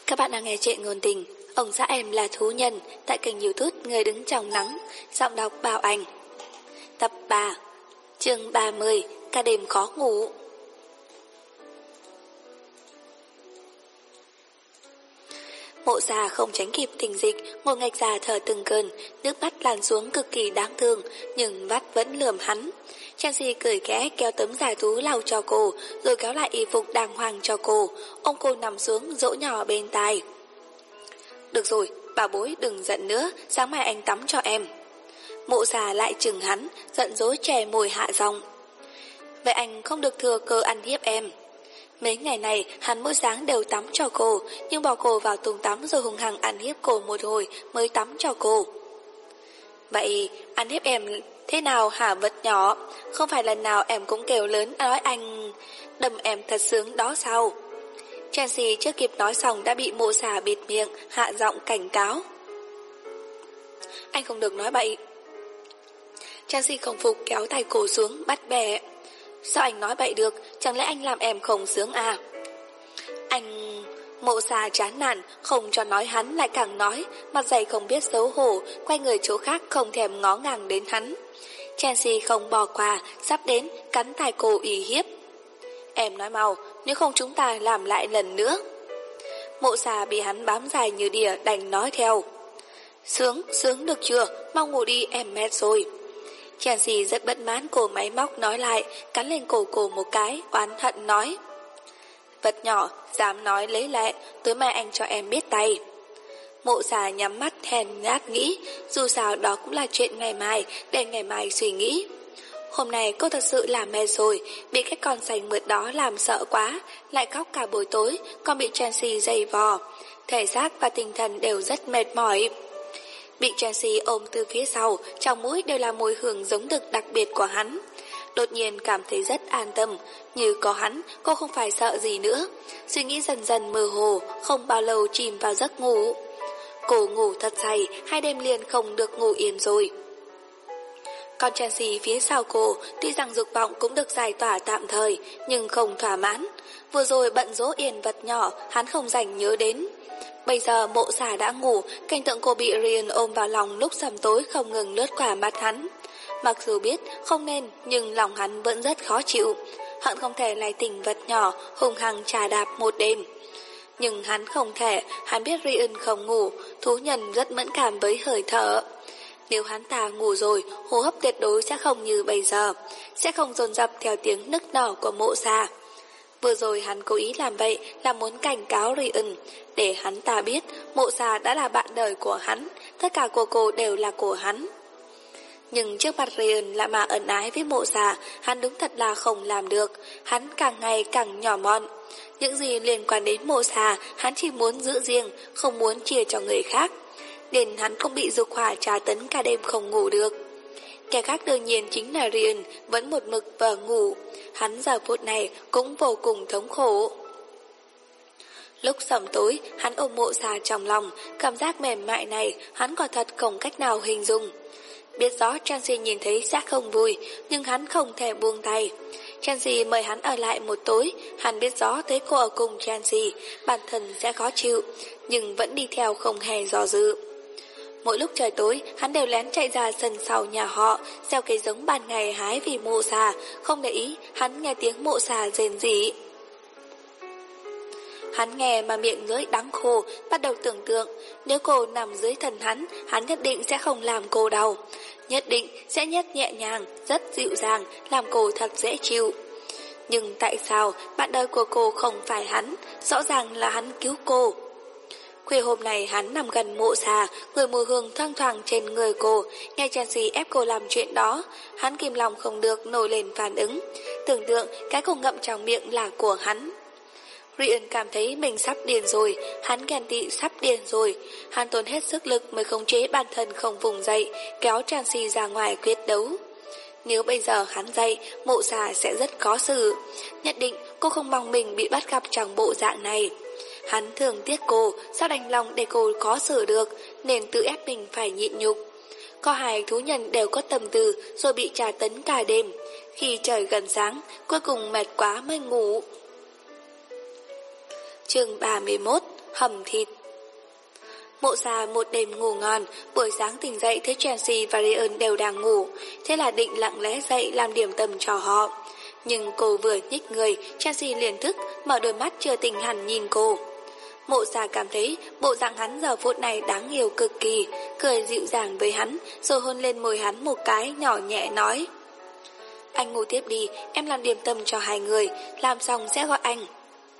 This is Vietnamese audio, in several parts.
Các bạn đang nghe chuyện ngôn tình Ông xã em là thú nhân tại kênh YouTube Người đứng trong nắng, giọng đọc Bảo Anh. Tập 3, chương 30, cả đêm khó ngủ. Mộ già không tránh kịp tình dịch, ngồi ngạch già thở từng cơn, nước mắt lan xuống cực kỳ đáng thương, nhưng mắt vẫn lườm hắn. Chelsea cười khẽ kéo tấm giải thú lau cho cô, rồi kéo lại y phục đàng hoàng cho cô, ôm cô nằm xuống dỗ nhỏ bên tai. Được rồi, bà bối đừng giận nữa, sáng mai anh tắm cho em. Mộ già lại chừng hắn, giận dỗi chè môi hạ giọng. Vậy anh không được thừa cơ ăn hiếp em. Mấy ngày này hắn mỗi sáng đều tắm cho cô, nhưng bỏ cô vào thùng tắm rồi hung hăng ăn hiếp cô một hồi mới tắm cho cô. Vậy ăn hiếp em thế nào hả vật nhỏ? Không phải lần nào em cũng kêu lớn nói anh đâm em thật sướng đó sao? Chelsea chưa kịp nói xong đã bị mộ xà bịt miệng, hạ giọng cảnh cáo. Anh không được nói bậy. Chelsea không phục kéo tay cô xuống bắt bẻ. Sao anh nói bậy được? Chẳng lẽ anh làm em không sướng à? Anh... Mộ xà chán nản, không cho nói hắn lại càng nói, mặt dày không biết xấu hổ, quay người chỗ khác không thèm ngó ngàng đến hắn. Chelsea không bỏ qua, sắp đến, cắn tai cô ủy hiếp. Em nói mau, nếu không chúng ta làm lại lần nữa. Mộ xà bị hắn bám dài như đỉa đành nói theo. Sướng được chưa? Mau ngủ đi, em mệt rồi. Chelsea rất bất mãn cô máy móc nói lại, cắn lên cổ cô một cái, oán hận nói. Vật nhỏ, dám nói lấy lệ, tối mai anh cho em biết tay. Mộ xà nhắm mắt hèn nhát nghĩ, dù sao đó cũng là chuyện ngày mai, để ngày mai suy nghĩ. Hôm nay cô thật sự là mệt rồi, bị cái con sành mượt đó làm sợ quá, lại khóc cả buổi tối, còn bị Chelsea giày vò. Thể xác và tinh thần đều rất mệt mỏi. Bị Chelsea ôm từ phía sau, trong mũi đều là mùi hương giống đực đặc biệt của hắn. Đột nhiên cảm thấy rất an tâm, như có hắn, cô không phải sợ gì nữa. Suy nghĩ dần dần mơ hồ, không bao lâu chìm vào giấc ngủ. Cô ngủ thật say, 2 đêm liền không được ngủ yên rồi. Còn Chelsea phía sau cô, tuy rằng dục vọng cũng được giải tỏa tạm thời, nhưng không thỏa mãn. Vừa rồi bận dỗ yên vật nhỏ, hắn không dành nhớ đến. Bây giờ mộ xà đã ngủ, cảnh tượng cô bị Ryan ôm vào lòng lúc sầm tối không ngừng lướt qua mắt hắn. Mặc dù biết không nên, nhưng lòng hắn vẫn rất khó chịu. Hận không thể lại tình vật nhỏ, hung hăng trà đạp một đêm. Nhưng hắn không thể, hắn biết Ryan không ngủ, thú nhân rất mẫn cảm với hơi thở. Nếu hắn ta ngủ rồi, hô hấp tuyệt đối sẽ không như bây giờ, sẽ không dồn dập theo tiếng nức nở của mộ xà. Vừa rồi hắn cố ý làm vậy là muốn cảnh cáo Ryan, để hắn ta biết mộ xà đã là bạn đời của hắn, tất cả của cô đều là của hắn. Nhưng trước mặt Ryan lại mà ẩn ái với mộ xà, hắn đúng thật là không làm được, hắn càng ngày càng nhỏ mọn. Những gì liên quan đến mộ xà, hắn chỉ muốn giữ riêng, không muốn chia cho người khác, nên hắn không bị dục hỏa tra tấn cả đêm không ngủ được. Kẻ khác đương nhiên chính là Ryan, vẫn một mực vờ ngủ, hắn giờ phút này cũng vô cùng thống khổ. Lúc sẩm tối, hắn ôm mộ xà trong lòng, cảm giác mềm mại này hắn quả thật không cách nào hình dung. Biết rõ Chelsea nhìn thấy sẽ không vui, nhưng hắn không thể buông tay. Chelsea mời hắn ở lại một tối, hắn biết rõ thấy cô ở cùng Chelsea, bản thân sẽ khó chịu, nhưng vẫn đi theo không hề do dự. Mỗi lúc trời tối, hắn đều lén chạy ra sân sau nhà họ, gieo cây giống ban ngày hái vì mộ xà, không để ý hắn nghe tiếng mộ xà rền rỉ. Hắn nghe mà miệng lưỡi đắng khô, bắt đầu tưởng tượng, nếu cô nằm dưới thân hắn nhất định sẽ không làm cô đau. Nhất định sẽ nhẹ nhàng, rất dịu dàng, làm cô thật dễ chịu. Nhưng tại sao bạn đời của cô không phải hắn, rõ ràng là hắn cứu cô. Khuya hôm nay hắn nằm gần mộ xà, người mùi hương thoang thoảng trên người cô, nghe Chelsea ép cô làm chuyện đó, hắn kìm lòng không được nổi lên phản ứng, tưởng tượng cái cô ngậm trong miệng là của hắn. Ryan cảm thấy mình sắp điên rồi, hắn ghen tị sắp điên rồi, hắn tốn hết sức lực mới khống chế bản thân không vùng dậy, kéo Chelsea ra ngoài quyết đấu. Nếu bây giờ hắn dậy, mộ xà sẽ rất khó xử, nhất định cô không mong mình bị bắt gặp trong bộ dạng này. Hắn thường tiếc cô, sao đành lòng để cô khó xử được, nên tự ép mình phải nhịn nhục. Có 2 thú nhân đều có tâm tư rồi bị tra tấn cả đêm. Khi trời gần sáng, cuối cùng mệt quá mới ngủ. Chương 31, hầm thịt. Mộ Sa một đêm ngủ ngon, buổi sáng tỉnh dậy thấy Chelsea và Ryan đều đang ngủ, thế là định lặng lẽ dậy làm điểm tâm cho họ. Nhưng cô vừa nhích người, Chelsea liền thức, mở đôi mắt chưa tỉnh hẳn nhìn cô. Mộ Sa cảm thấy bộ dạng hắn giờ phút này đáng yêu cực kỳ, cười dịu dàng với hắn, rồi hôn lên môi hắn một cái nhỏ nhẹ nói: Anh ngủ tiếp đi, em làm điểm tâm cho hai người, làm xong sẽ gọi anh.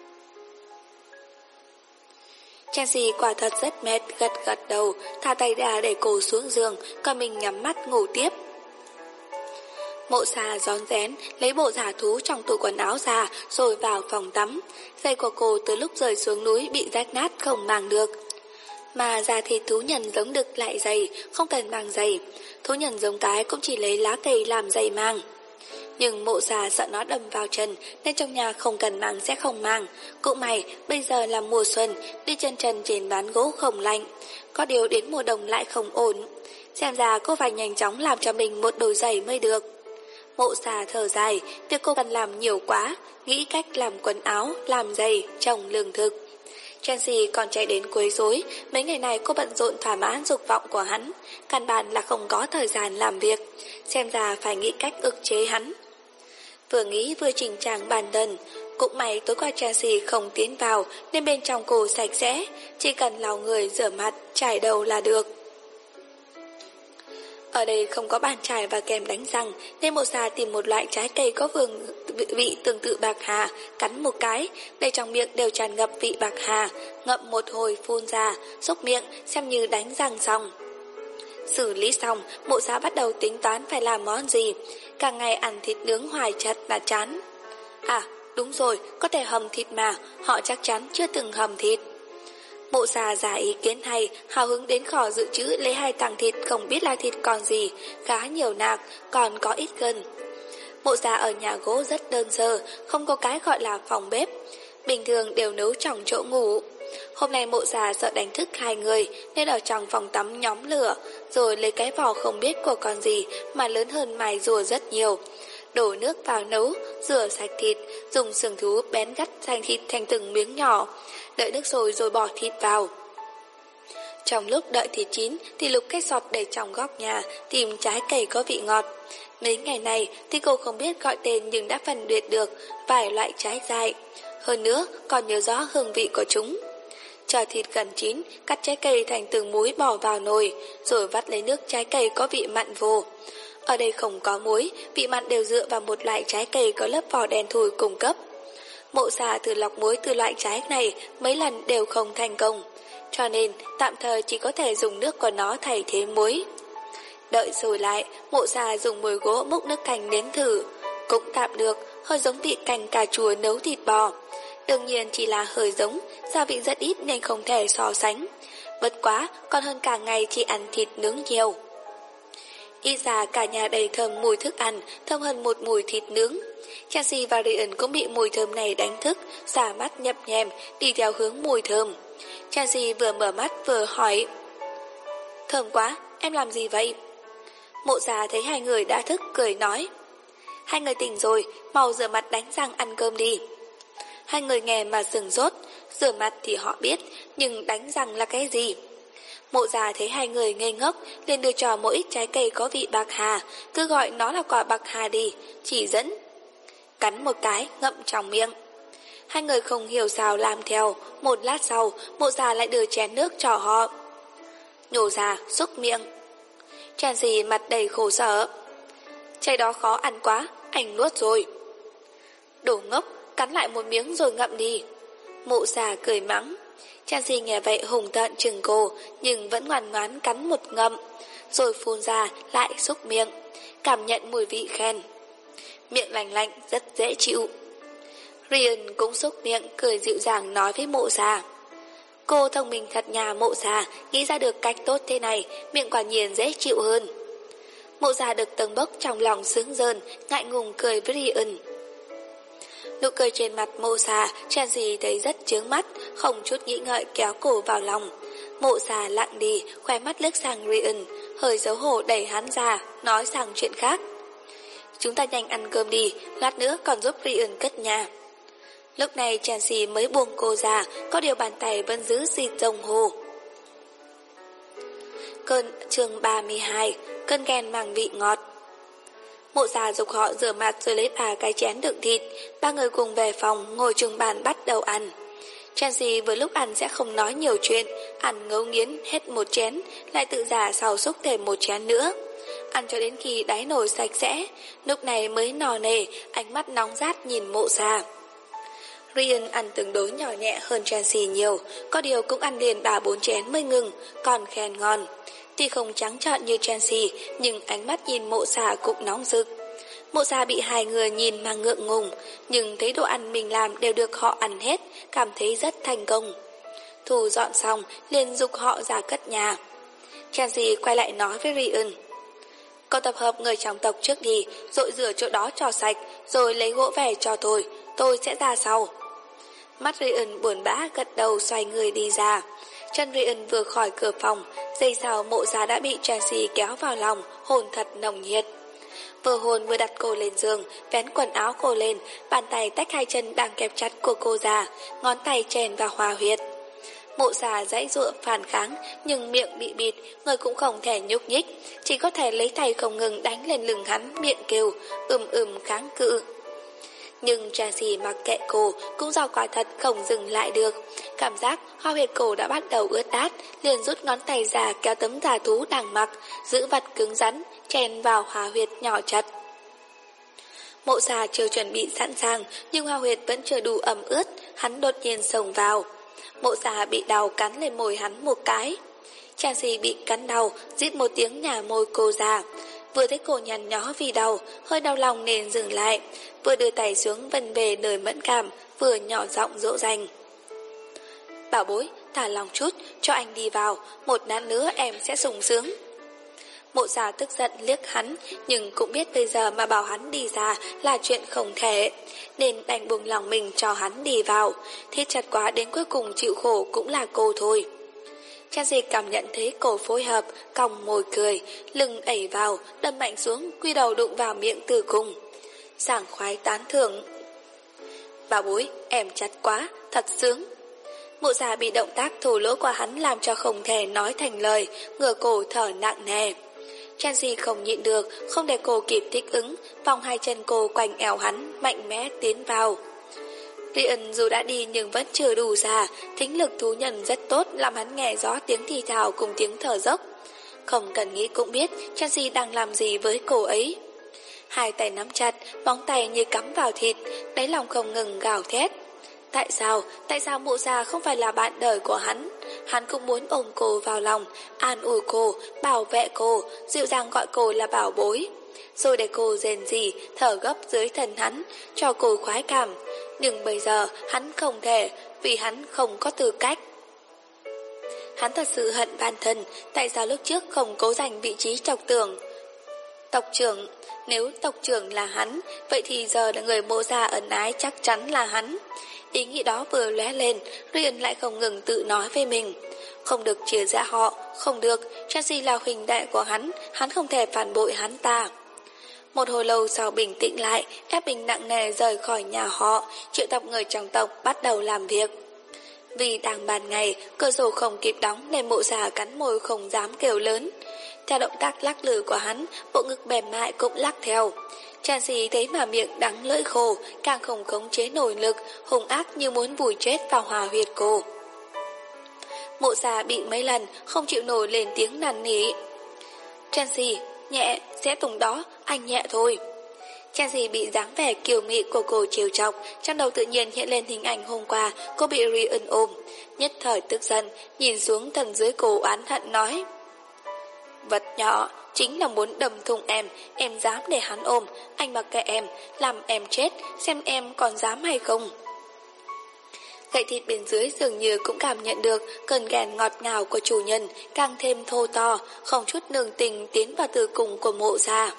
Chelsea quả thật rất mệt, gật gật đầu, thả tay ra để cô xuống giường, còn mình nhắm mắt ngủ tiếp. Mộ Sa rón rén lấy bộ giả thú trong tủ quần áo ra rồi vào phòng tắm. Giày của cô từ lúc rời xuống núi bị rách nát không mang được. Mà da thịt thú nhân giống đực lại dày, không cần mang giày. Thú nhân giống cái cũng chỉ lấy lá cây làm giày mang. Nhưng Mộ Sa sợ nó đâm vào chân nên trong nhà không cần mang sẽ không mang. Cũng may bây giờ là mùa xuân, đi chân trần trên ván gỗ không lạnh. Có điều đến mùa đông lại không ổn. Xem ra cô phải nhanh chóng làm cho mình một đôi giày mới được. Mộ Sa thở dài, việc cô cần làm nhiều quá, nghĩ cách làm quần áo, làm giày, trồng lương thực. Chelsea còn chạy đến quấy rối, mấy ngày này cô bận rộn thỏa mãn dục vọng của hắn, căn bản là không có thời gian làm việc, xem ra phải nghĩ cách ức chế hắn. Vừa nghĩ vừa chỉnh trang bàn đần, cũng may tối qua Chelsea không tiến vào nên bên trong cô sạch sẽ, chỉ cần lau người rửa mặt, chải đầu là được. Ở đây không có bàn chải và kem đánh răng nên Mộ Sa tìm một loại trái cây có vị tương tự bạc hà, cắn một cái, đầy trong miệng đều tràn ngập vị bạc hà, ngậm một hồi phun ra, xúc miệng xem như đánh răng xong. Xử lý xong, Mộ Sa bắt đầu tính toán phải làm món gì, cả ngày ăn thịt nướng hoài chật là chán. À, đúng rồi, có thể hầm thịt mà, họ chắc chắn chưa từng hầm thịt. Mộ Sa giả ý kiến hay, hào hứng đến kho dự trữ lấy 2 tảng thịt không biết là thịt còn gì, khá nhiều nạc, còn có ít gân. Mộ Sa ở nhà gỗ rất đơn sơ, không có cái gọi là phòng bếp, bình thường đều nấu trong chỗ ngủ. Hôm nay Mộ Sa sợ đánh thức hai người nên ở trong phòng tắm nhóm lửa, rồi lấy cái vỏ không biết của con gì mà lớn hơn mài rùa rất nhiều. Đổ nước vào nấu, rửa sạch thịt, dùng sừng thú bén gắt thành thịt thành từng miếng nhỏ, đợi nước sôi rồi bỏ thịt vào. Trong lúc đợi thịt chín thì Lục Kết Sọt để trong góc nhà tìm trái cây có vị ngọt. Mấy ngày này thì cô không biết gọi tên nhưng đã phân biệt được vài loại trái dại. Hơn nữa còn nhớ rõ hương vị của chúng. Chờ thịt gần chín, cắt trái cây thành từng múi bỏ vào nồi, rồi vắt lấy nước trái cây có vị mặn vô. Ở đây không có muối, vị mặn đều dựa vào một loại trái cây có lớp vỏ đen thui cung cấp. Mộ Sa thử lọc muối từ loại trái này mấy lần đều không thành công, cho nên tạm thời chỉ có thể dùng nước của nó thay thế muối. Đợi rồi lại, Mộ Sa dùng mồi gỗ múc nước canh nếm thử, cũng tạm được, hơi giống vị canh cà chua nấu thịt bò. Đương nhiên chỉ là hơi giống, gia vị rất ít nên không thể so sánh. Bất quá, còn hơn cả ngày chỉ ăn thịt nướng nhiều. Ít ra cả nhà đầy thơm mùi thức ăn, thơm hơn một mùi thịt nướng. Chelsea và Ryan cũng bị mùi thơm này đánh thức, xả mắt nhập nhèm, đi theo hướng mùi thơm. Chelsea vừa mở mắt vừa hỏi: Thơm quá, em làm gì vậy? Mộ Sa thấy hai người đã thức, cười nói: Hai người tỉnh rồi, mau rửa mặt đánh răng ăn cơm đi. Hai người nghe mà sửng sốt, rửa mặt thì họ biết, nhưng đánh răng là cái gì? Mộ Sa thấy hai người ngây ngốc, liền đưa cho mỗi ít trái cây có vị bạc hà, cứ gọi nó là quả bạc hà đi, chỉ dẫn. Cắn một cái, ngậm trong miệng. Hai người không hiểu sao làm theo, một lát sau, Mộ Sa lại đưa chén nước cho họ. Nhổ ra, xúc miệng. Chelsea mặt đầy khổ sở. Trái đó khó ăn quá, anh nuốt rồi. Đồ ngốc, cắn lại một miếng rồi ngậm đi. Mộ Sa cười mắng. Chelsea nghe vậy hùng tợn chừng cô, nhưng vẫn ngoan ngoãn cắn một ngậm, rồi phun ra lại xúc miệng, cảm nhận mùi vị khen. Miệng lành lạnh rất dễ chịu. Ryan cũng xúc miệng, cười dịu dàng nói với Mộ Sa. Cô thông minh thật nhà Mộ Sa, nghĩ ra được cách tốt thế này, miệng quả nhiên dễ chịu hơn. Mộ Sa được tầng bốc trong lòng sướng rơn, ngại ngùng cười với Ryan. Nụ cười trên mặt Mộ Sa, Chelsea thấy rất chướng mắt, không chút nghĩ ngợi kéo cổ vào lòng. Mộ Sa lặng đi, khóe mắt liếc sang Ryan, hơi xấu hổ đẩy hắn ra, nói sang chuyện khác. Chúng ta nhanh ăn cơm đi, lát nữa còn giúp Ryan cất nhà. Lúc này Chelsea mới buông cô ra, có điều bàn tay vẫn giữ xịt rồng hồ. Chương 32, cơn ghen mang vị ngọt. Mộ Gia dục họ rửa mặt rồi lấy 3 cái chén đựng thịt, 3 người cùng về phòng ngồi chung bàn bắt đầu ăn. Chelsea vừa lúc ăn sẽ không nói nhiều chuyện, ăn ngấu nghiến hết một chén, lại tự giả sau xúc thêm một chén nữa. Ăn cho đến khi đáy nồi sạch sẽ, lúc này mới nò nề, ánh mắt nóng rát nhìn Mộ Gia. Ryan ăn tương đối nhỏ nhẹ hơn Chelsea nhiều, có điều cũng ăn liền 3-4 chén mới ngừng, còn khen ngon. Tuy không trắng trợn như Chelsea, nhưng ánh mắt nhìn Mộ Gia cũng nóng rực. Mộ Gia bị 2 người nhìn mà ngượng ngùng, nhưng thấy đồ ăn mình làm đều được họ ăn hết, cảm thấy rất thành công. Thu dọn xong, liền dục họ ra cất nhà. Chelsea quay lại nói với Ryan: "Cậu tập hợp người trong tộc trước đi, rồi rửa chỗ đó cho sạch, rồi lấy gỗ về cho tôi sẽ ra sau." Mắt Ryan buồn bã gật đầu xoay người đi ra. Chân Ryan vừa khỏi cửa phòng, giây sau Mộ Gia đã bị Chelsea kéo vào lòng, hôn thật nồng nhiệt. Vừa hôn vừa đặt cô lên giường, vén quần áo cô lên, bàn tay tách 2 chân đang kẹp chặt của cô ra, ngón tay chèn vào hòa huyệt. Mộ Gia giãy giụa phản kháng, nhưng miệng bị bịt, người cũng không thể nhúc nhích, chỉ có thể lấy tay không ngừng đánh lên lưng hắn, miệng kêu kháng cự. Nhưng Chelsea mặc kệ cô, cũng do quả thật không dừng lại được. Cảm giác hoa huyệt cổ đã bắt đầu ướt át, liền rút ngón tay ra kéo tấm da thú đang mặc, giữ vật cứng rắn, chèn vào hoa huyệt nhỏ chặt. Mộ Gia chưa chuẩn bị sẵn sàng, nhưng hoa huyệt vẫn chưa đủ ẩm ướt, hắn đột nhiên xông vào. Mộ Gia bị đau cắn lên môi hắn một cái. Chelsea bị cắn đau, rít một tiếng nhả môi cô ra. Vừa thấy cô nhăn nhó vì đau, hơi đau lòng nên dừng lại, vừa đưa tay xuống vân về nơi mẫn cảm, vừa nhỏ giọng dỗ dành: "Bảo bối, thả lòng chút, cho anh đi vào, một lát nữa em sẽ sung sướng." Mộ Gia tức giận liếc hắn, nhưng cũng biết bây giờ mà bảo hắn đi ra là chuyện không thể, nên đành buông lòng mình cho hắn đi vào. Thiết chặt quá đến cuối cùng chịu khổ cũng là cô thôi. Chelsea cảm nhận thấy cổ phối hợp, cong môi cười, lưng đẩy vào, đâm mạnh xuống, quy đầu đụng vào miệng Tử Cung. Sảng khoái tán thưởng: "Bảo bối, em chặt quá, thật sướng." Mộ Gia bị động tác thô lỗ của hắn làm cho không thể nói thành lời, ngửa cổ thở nặng nề. Chelsea không nhịn được, không để cô kịp thích ứng, vòng 2 chân cô quanh eo hắn, mạnh mẽ tiến vào. Ryan dù đã đi nhưng vẫn chưa đủ già, thính lực thú nhận rất tốt, làm hắn nghe rõ tiếng thì thào cùng tiếng thở dốc. Không cần nghĩ cũng biết Chelsea đang làm gì với cô ấy. 2 tay nắm chặt, móng tay như cắm vào thịt, đáy lòng không ngừng gào thét. Tại sao Mộ Gia không phải là bạn đời của hắn? Hắn cũng muốn ôm cô vào lòng, an ủi cô, bảo vệ cô, dịu dàng gọi cô là bảo bối. Rồi để cô rên rỉ, thở gấp dưới thân hắn, cho cô khoái cảm. Nhưng bây giờ hắn không thể, vì hắn không có tư cách. Hắn thật sự hận bản thân, tại sao lúc trước không cố giành vị trí tộc trưởng? Nếu tộc trưởng là hắn, vậy thì giờ là người Mộ Gia ân ái chắc chắn là hắn. Ý nghĩ đó vừa lóe lên, Ryan lại không ngừng tự nói với mình: không được chia rẽ họ, không được, Chelsea là huynh đệ của hắn không thể phản bội hắn ta. Một hồi lâu sau bình tĩnh lại, ép mình nặng nề rời khỏi nhà họ, triệu tập người trong tộc bắt đầu làm việc. Vì đang ban ngày, cửa sổ không kịp đóng nên Mộ Gia cắn môi không dám kêu lớn. Theo động tác lắc lư của hắn, bộ ngực mềm mại cũng lắc theo. Chelsea thấy mà miệng đắng lưỡi khô, càng không khống chế nổi lực, hung ác như muốn vùi chết vào hòa huyệt cô. Mộ Gia bị mấy lần, không chịu nổi lên tiếng năn nỉ: "Chelsea, nhẹ, sẽ tùng đó, anh nhẹ thôi." Chelsea bị dáng vẻ kiều mị của cô trêu chọc, trong đầu tự nhiên hiện lên hình ảnh hôm qua cô bị Ryan ôm, nhất thời tức giận, nhìn xuống thân dưới cổ oán hận nói: "Vật nhỏ, chính là muốn đâm thùng em dám để hắn ôm, anh mặc kệ em, làm em chết, xem em còn dám hay không." Gậy thịt bên dưới dường như cũng cảm nhận được cơn ghen ngọt ngào của chủ nhân, càng thêm thô to, không chút nương tình tiến vào tử cung của Mộ Gia.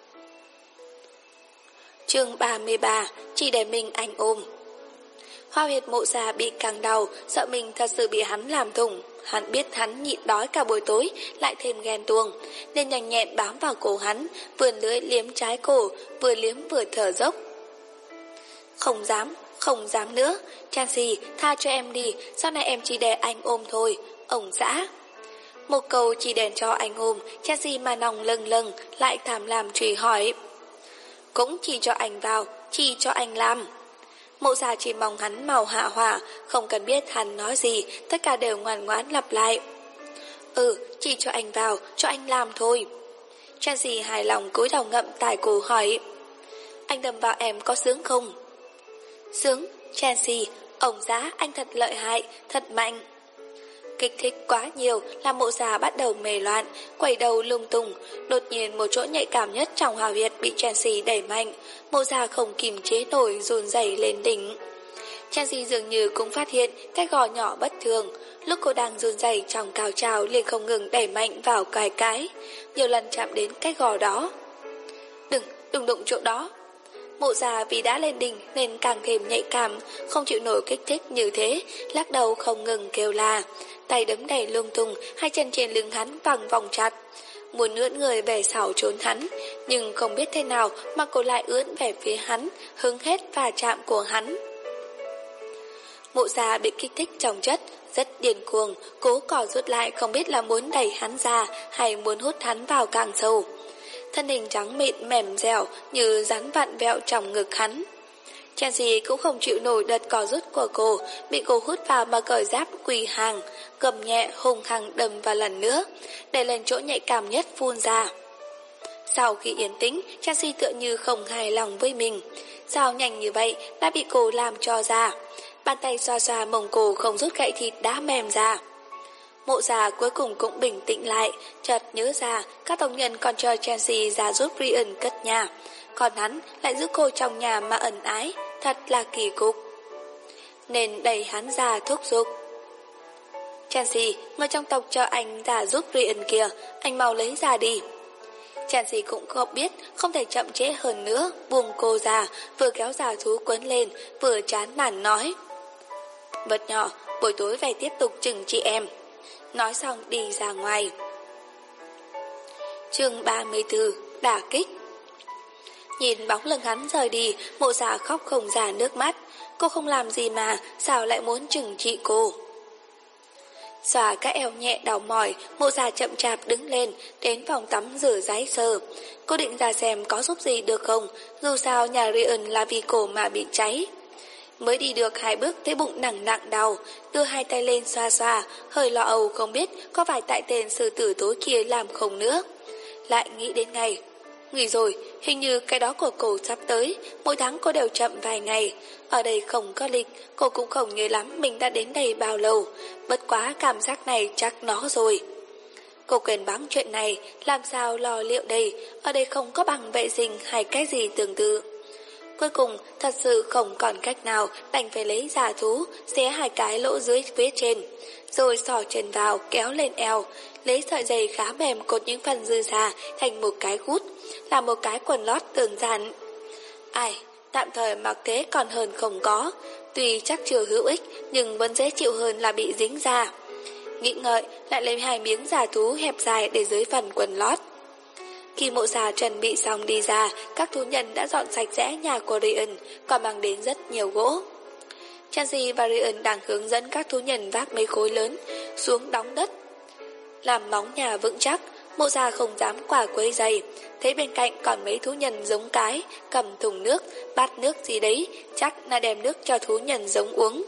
Chương 33, chỉ để mình anh ôm. Hoa huyệt Mộ Gia bị càng đau, sợ mình thật sự bị hắn làm thủng. Hắn biết hắn nhịn đói cả buổi tối, lại thêm ghen tuông, nên nhanh nhẹn bám vào cổ hắn, vươn lưỡi liếm trái cổ, vừa liếm vừa thở dốc. Không dám nữa. Chelsea, tha cho em đi, sau này em chỉ để anh ôm thôi. Ông xã. Một câu chỉ để cho anh ôm, Chelsea mà lòng lâng lâng, lại tham lam truy hỏi. Cũng chỉ cho anh vào, chỉ cho anh làm. Mộ Già chỉ mong hắn mau hạ hỏa, không cần biết hắn nói gì, tất cả đều ngoan ngoãn lặp lại. Chỉ cho anh vào, cho anh làm thôi. Chelsea hài lòng cúi đầu ngậm tai cổ hỏi. Anh đâm vào em có sướng không? Sướng, Chelsea, ông xã anh thật lợi hại, thật mạnh. Kích thích quá nhiều làm Mộ Già bắt đầu mê loạn, quẩy đầu lung tung. Đột nhiên một chỗ nhạy cảm nhất trong hào huyệt bị Chelsea đẩy mạnh. Mộ Già không kìm chế nổi run rẩy lên đỉnh. Chelsea dường như cũng phát hiện cái gò nhỏ bất thường. Lúc cô đang run rẩy trong cao trào liền không ngừng đẩy mạnh vào cái, nhiều lần chạm đến cái gò đó. Đừng đụng chỗ đó. Mộ Già vì đã lên đỉnh nên càng thêm nhạy cảm, không chịu nổi kích thích như thế, lắc đầu không ngừng kêu la, tay đấm đẩy lung tung, hai chân trên lưng hắn vòng vòng chặt, muốn ưỡn người về sau trốn hắn, nhưng không biết thế nào mà cô lại ưỡn về phía hắn, hứng hết va chạm của hắn. Mộ Già bị kích thích trong chất, rất điên cuồng, cố cò rút lại không biết là muốn đẩy hắn ra hay muốn hút hắn vào càng sâu. Thân hình trắng mịn mềm dẻo như rắn vặn vẹo trong ngực hắn. Chelsea cũng không chịu nổi đợt cò rút của cô, bị cô hút vào mà cởi giáp quỳ hàng, gầm nhẹ hung hăng đâm vào lần nữa, để lên chỗ nhạy cảm nhất phun ra. Sau khi yên tĩnh, Chelsea tựa như không hài lòng với mình. Sao nhanh như vậy đã bị cô làm cho ra. Bàn tay xoa xoa mông cô không rút gậy thịt đã mềm ra. Mộ Già cuối cùng cũng bình tĩnh lại, chợt nhớ ra các tộc nhân còn chờ Chelsea ra giúp Ryan cất nhà, còn hắn lại giữ cô trong nhà mà ẩn ái, thật là kỳ cục. Nên đẩy hắn ra thúc giục. Chelsea, người trong tộc cho anh ra giúp Ryan kìa, anh mau lấy ra đi. Chelsea cũng không biết không thể chậm trễ hơn nữa, buông cô ra, vừa kéo giả thú quấn lên, vừa chán nản nói. Vật nhỏ, buổi tối về tiếp tục chừng chị em. Nói xong đi ra ngoài. Chương 34, đả kích. Nhìn bóng lưng hắn rời đi, Mộ Già khóc không ra nước mắt. Cô không làm gì mà, sao lại muốn trừng trị cô? Xòa các eo nhẹ đau mỏi, Mộ Già chậm chạp đứng lên, đến phòng tắm rửa ráy sờ. Cô định ra xem có giúp gì được không, dù sao nhà Ryan là vì cổ mà bị cháy. Mới đi được 2 bước thấy bụng nặng nặng đau, đưa 2 tay lên xoa xoa, hơi lo âu không biết có phải tại tên sư tử tối kia làm không nữa. Lại nghĩ đến ngày. Nghỉ rồi, hình như cái đó của cô sắp tới, mỗi tháng cô đều chậm vài ngày. Ở đây không có lịch, cô cũng không nhớ lắm mình đã đến đây bao lâu. Bất quá cảm giác này chắc nó rồi. Cô quên bẵng chuyện này, làm sao lo liệu đây, ở đây không có bằng vệ sinh hay cái gì tương tự. Cuối cùng, thật sự không còn cách nào, đành phải lấy giả thú, xé 2 cái lỗ dưới phía trên, rồi xỏ chân vào, kéo lên eo, lấy sợi dây khá mềm cột những phần dư ra thành một cái gút, làm một cái quần lót đơn giản. Ai, tạm thời mặc thế còn hơn không có, tuy chắc chưa hữu ích, nhưng vẫn dễ chịu hơn là bị dính ra. Nghĩ ngợi, lại lấy 2 miếng giả thú hẹp dài để dưới phần quần lót. Khi Mộ Già chuẩn bị xong đi ra, các thú nhân đã dọn sạch sẽ nhà của Ryan, còn mang đến rất nhiều gỗ. Chelsea và Ryan đang hướng dẫn các thú nhân vác mấy khối lớn xuống đóng đất, làm móng nhà vững chắc. Mộ Già không dám quả quấy giày, thấy bên cạnh còn mấy thú nhân giống cái, cầm thùng nước, bát nước gì đấy, chắc là đem nước cho thú nhân giống uống.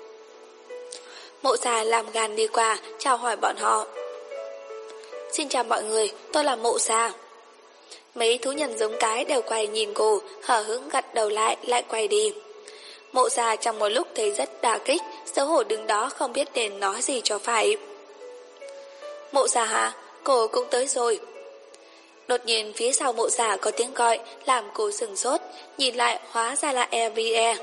Mộ Già làm gan đi qua, chào hỏi bọn họ. Xin chào mọi người, tôi là Mộ Già. Mấy thú nhân giống cái đều quay nhìn cô, hở hững gật đầu lại quay đi. Mộ Già trong một lúc thấy rất đả kích, xấu hổ đứng đó không biết nên nói gì cho phải. Mộ Già hả? Cô cũng tới rồi. Đột nhiên phía sau Mộ Già có tiếng gọi, làm cô sửng sốt, nhìn lại hóa ra là Evie.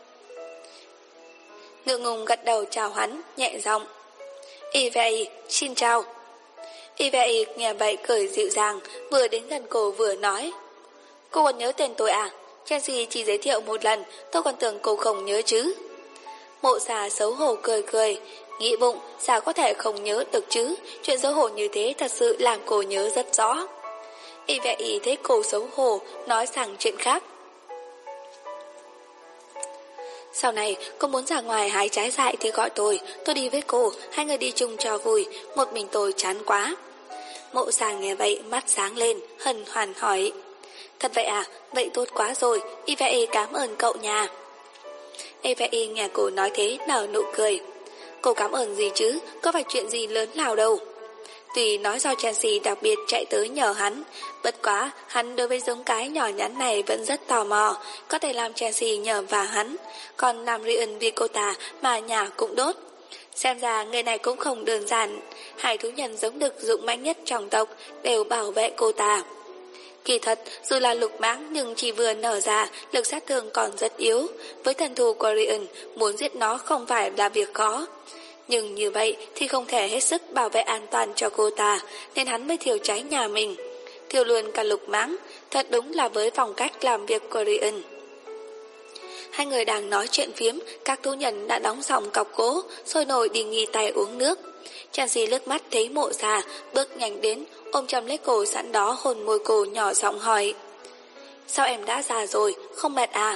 Ngượng ngùng gật đầu chào hắn, nhẹ giọng. Evie, xin chào. Evie nghe vậy cười dịu dàng, vừa đến gần cô vừa nói. Cô còn nhớ tên tôi à? Chelsea chỉ giới thiệu một lần, tôi còn tưởng cô không nhớ chứ. Mộ Già xấu hổ cười cười, nghĩ bụng sao có thể không nhớ được chứ, chuyện xấu hổ như thế thật sự làm cô nhớ rất rõ. Evie thấy cô xấu hổ, nói sang chuyện khác. Sau này cô muốn ra ngoài hái trái dại thì gọi tôi đi với cô, hai người đi chung cho vui, một mình tôi chán quá. Mộ Già nghe vậy mắt sáng lên, hân hoan hỏi. Thật vậy à, vậy tốt quá rồi, Yvette cảm ơn cậu nha. Yvette nghe cô nói thế nở nụ cười. Cô cảm ơn gì chứ, có phải chuyện gì lớn lao đâu. Tuy nói do Chelsea đặc biệt chạy tới nhờ hắn, bất quá hắn đối với giống cái nhỏ nhắn này vẫn rất tò mò, có thể làm Chelsea nhờ vào hắn, còn làm Ryan vì cô ta mà nhà cũng đốt. Xem ra người này cũng không đơn giản, hai thú nhân giống đực dũng mãnh nhất trong tộc đều bảo vệ cô ta. Kỳ thật, dù là lục mãng nhưng chỉ vừa nở ra, lực sát thương còn rất yếu, với thần thù của Ryan, muốn giết nó không phải là việc khó. Nhưng như vậy thì không thể hết sức bảo vệ an toàn cho cô ta, nên hắn mới thiêu cháy nhà mình. Thiêu luôn cả lục mãng, thật đúng là với phong cách làm việc của Ryan. Hai người đang nói chuyện phiếm, các thú nhân đã đóng xong cọc gỗ, sôi nổi đi nghỉ tay uống nước. Chelsea lướt mắt thấy Mộ Già, bước nhanh đến, ôm chầm lấy cổ sẵn đó hôn môi cô nhỏ giọng hỏi. Sao em đã già rồi, không mệt à?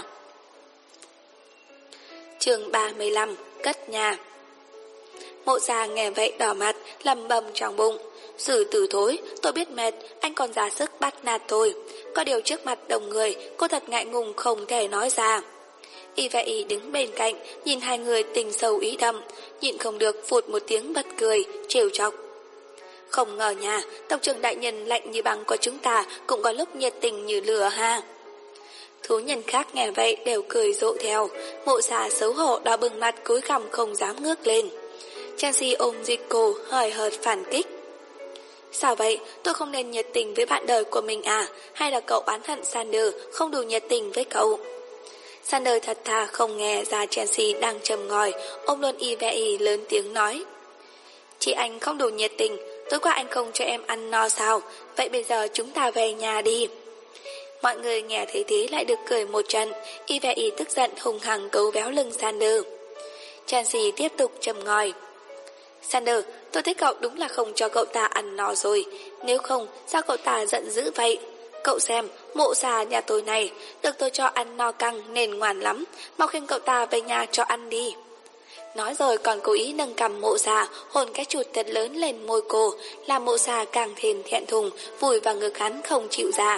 Chương 35, cất nhà. Mộ Già nghe vậy đỏ mặt, lầm bầm trong bụng. Sử tử thối, tôi biết mệt, anh còn ra sức bắt nạt tôi. Có điều trước mặt đông người, cô thật ngại ngùng không thể nói ra. Yvette đứng bên cạnh, nhìn hai người tình sâu ý đậm, nhịn không được phụt một tiếng bật cười, trêu chọc. Không ngờ nha, tộc trưởng đại nhân lạnh như băng của chúng ta cũng có lúc nhiệt tình như lửa ha. Thú nhân khác nghe vậy đều cười rộ theo, Mộ Già xấu hổ đỏ bừng mặt cúi gằm không dám ngước lên. Chelsea ôm dịch cô, hời hợt phản kích. Sao vậy, tôi không nên nhiệt tình với bạn đời của mình à, hay là cậu oán hận Sander không đủ nhiệt tình với cậu? Sander thật thà không nghe ra Chelsea đang trầm ngòi, ôm luôn Yvette lớn tiếng nói. Chị anh không đủ nhiệt tình, tối qua anh không cho em ăn no sao, vậy bây giờ chúng ta về nhà đi. Mọi người nghe thấy thế lại được cười một trận, Yvette tức giận hùng hăng cấu véo lưng Sander. Chelsea tiếp tục trầm ngòi. Sander, tôi thấy cậu đúng là không cho cậu ta ăn no rồi, nếu không sao cậu ta giận dữ vậy? Cậu xem, Mộ Già nhà tôi này, được tôi cho ăn no căng nên ngoan lắm, mau khuyên cậu ta về nhà cho ăn đi. Nói rồi còn cố ý nâng cằm Mộ Già, hôn cái chuột thật lớn lên môi cô, làm Mộ Già càng thêm thẹn thùng, vùi vào ngực hắn không chịu ra.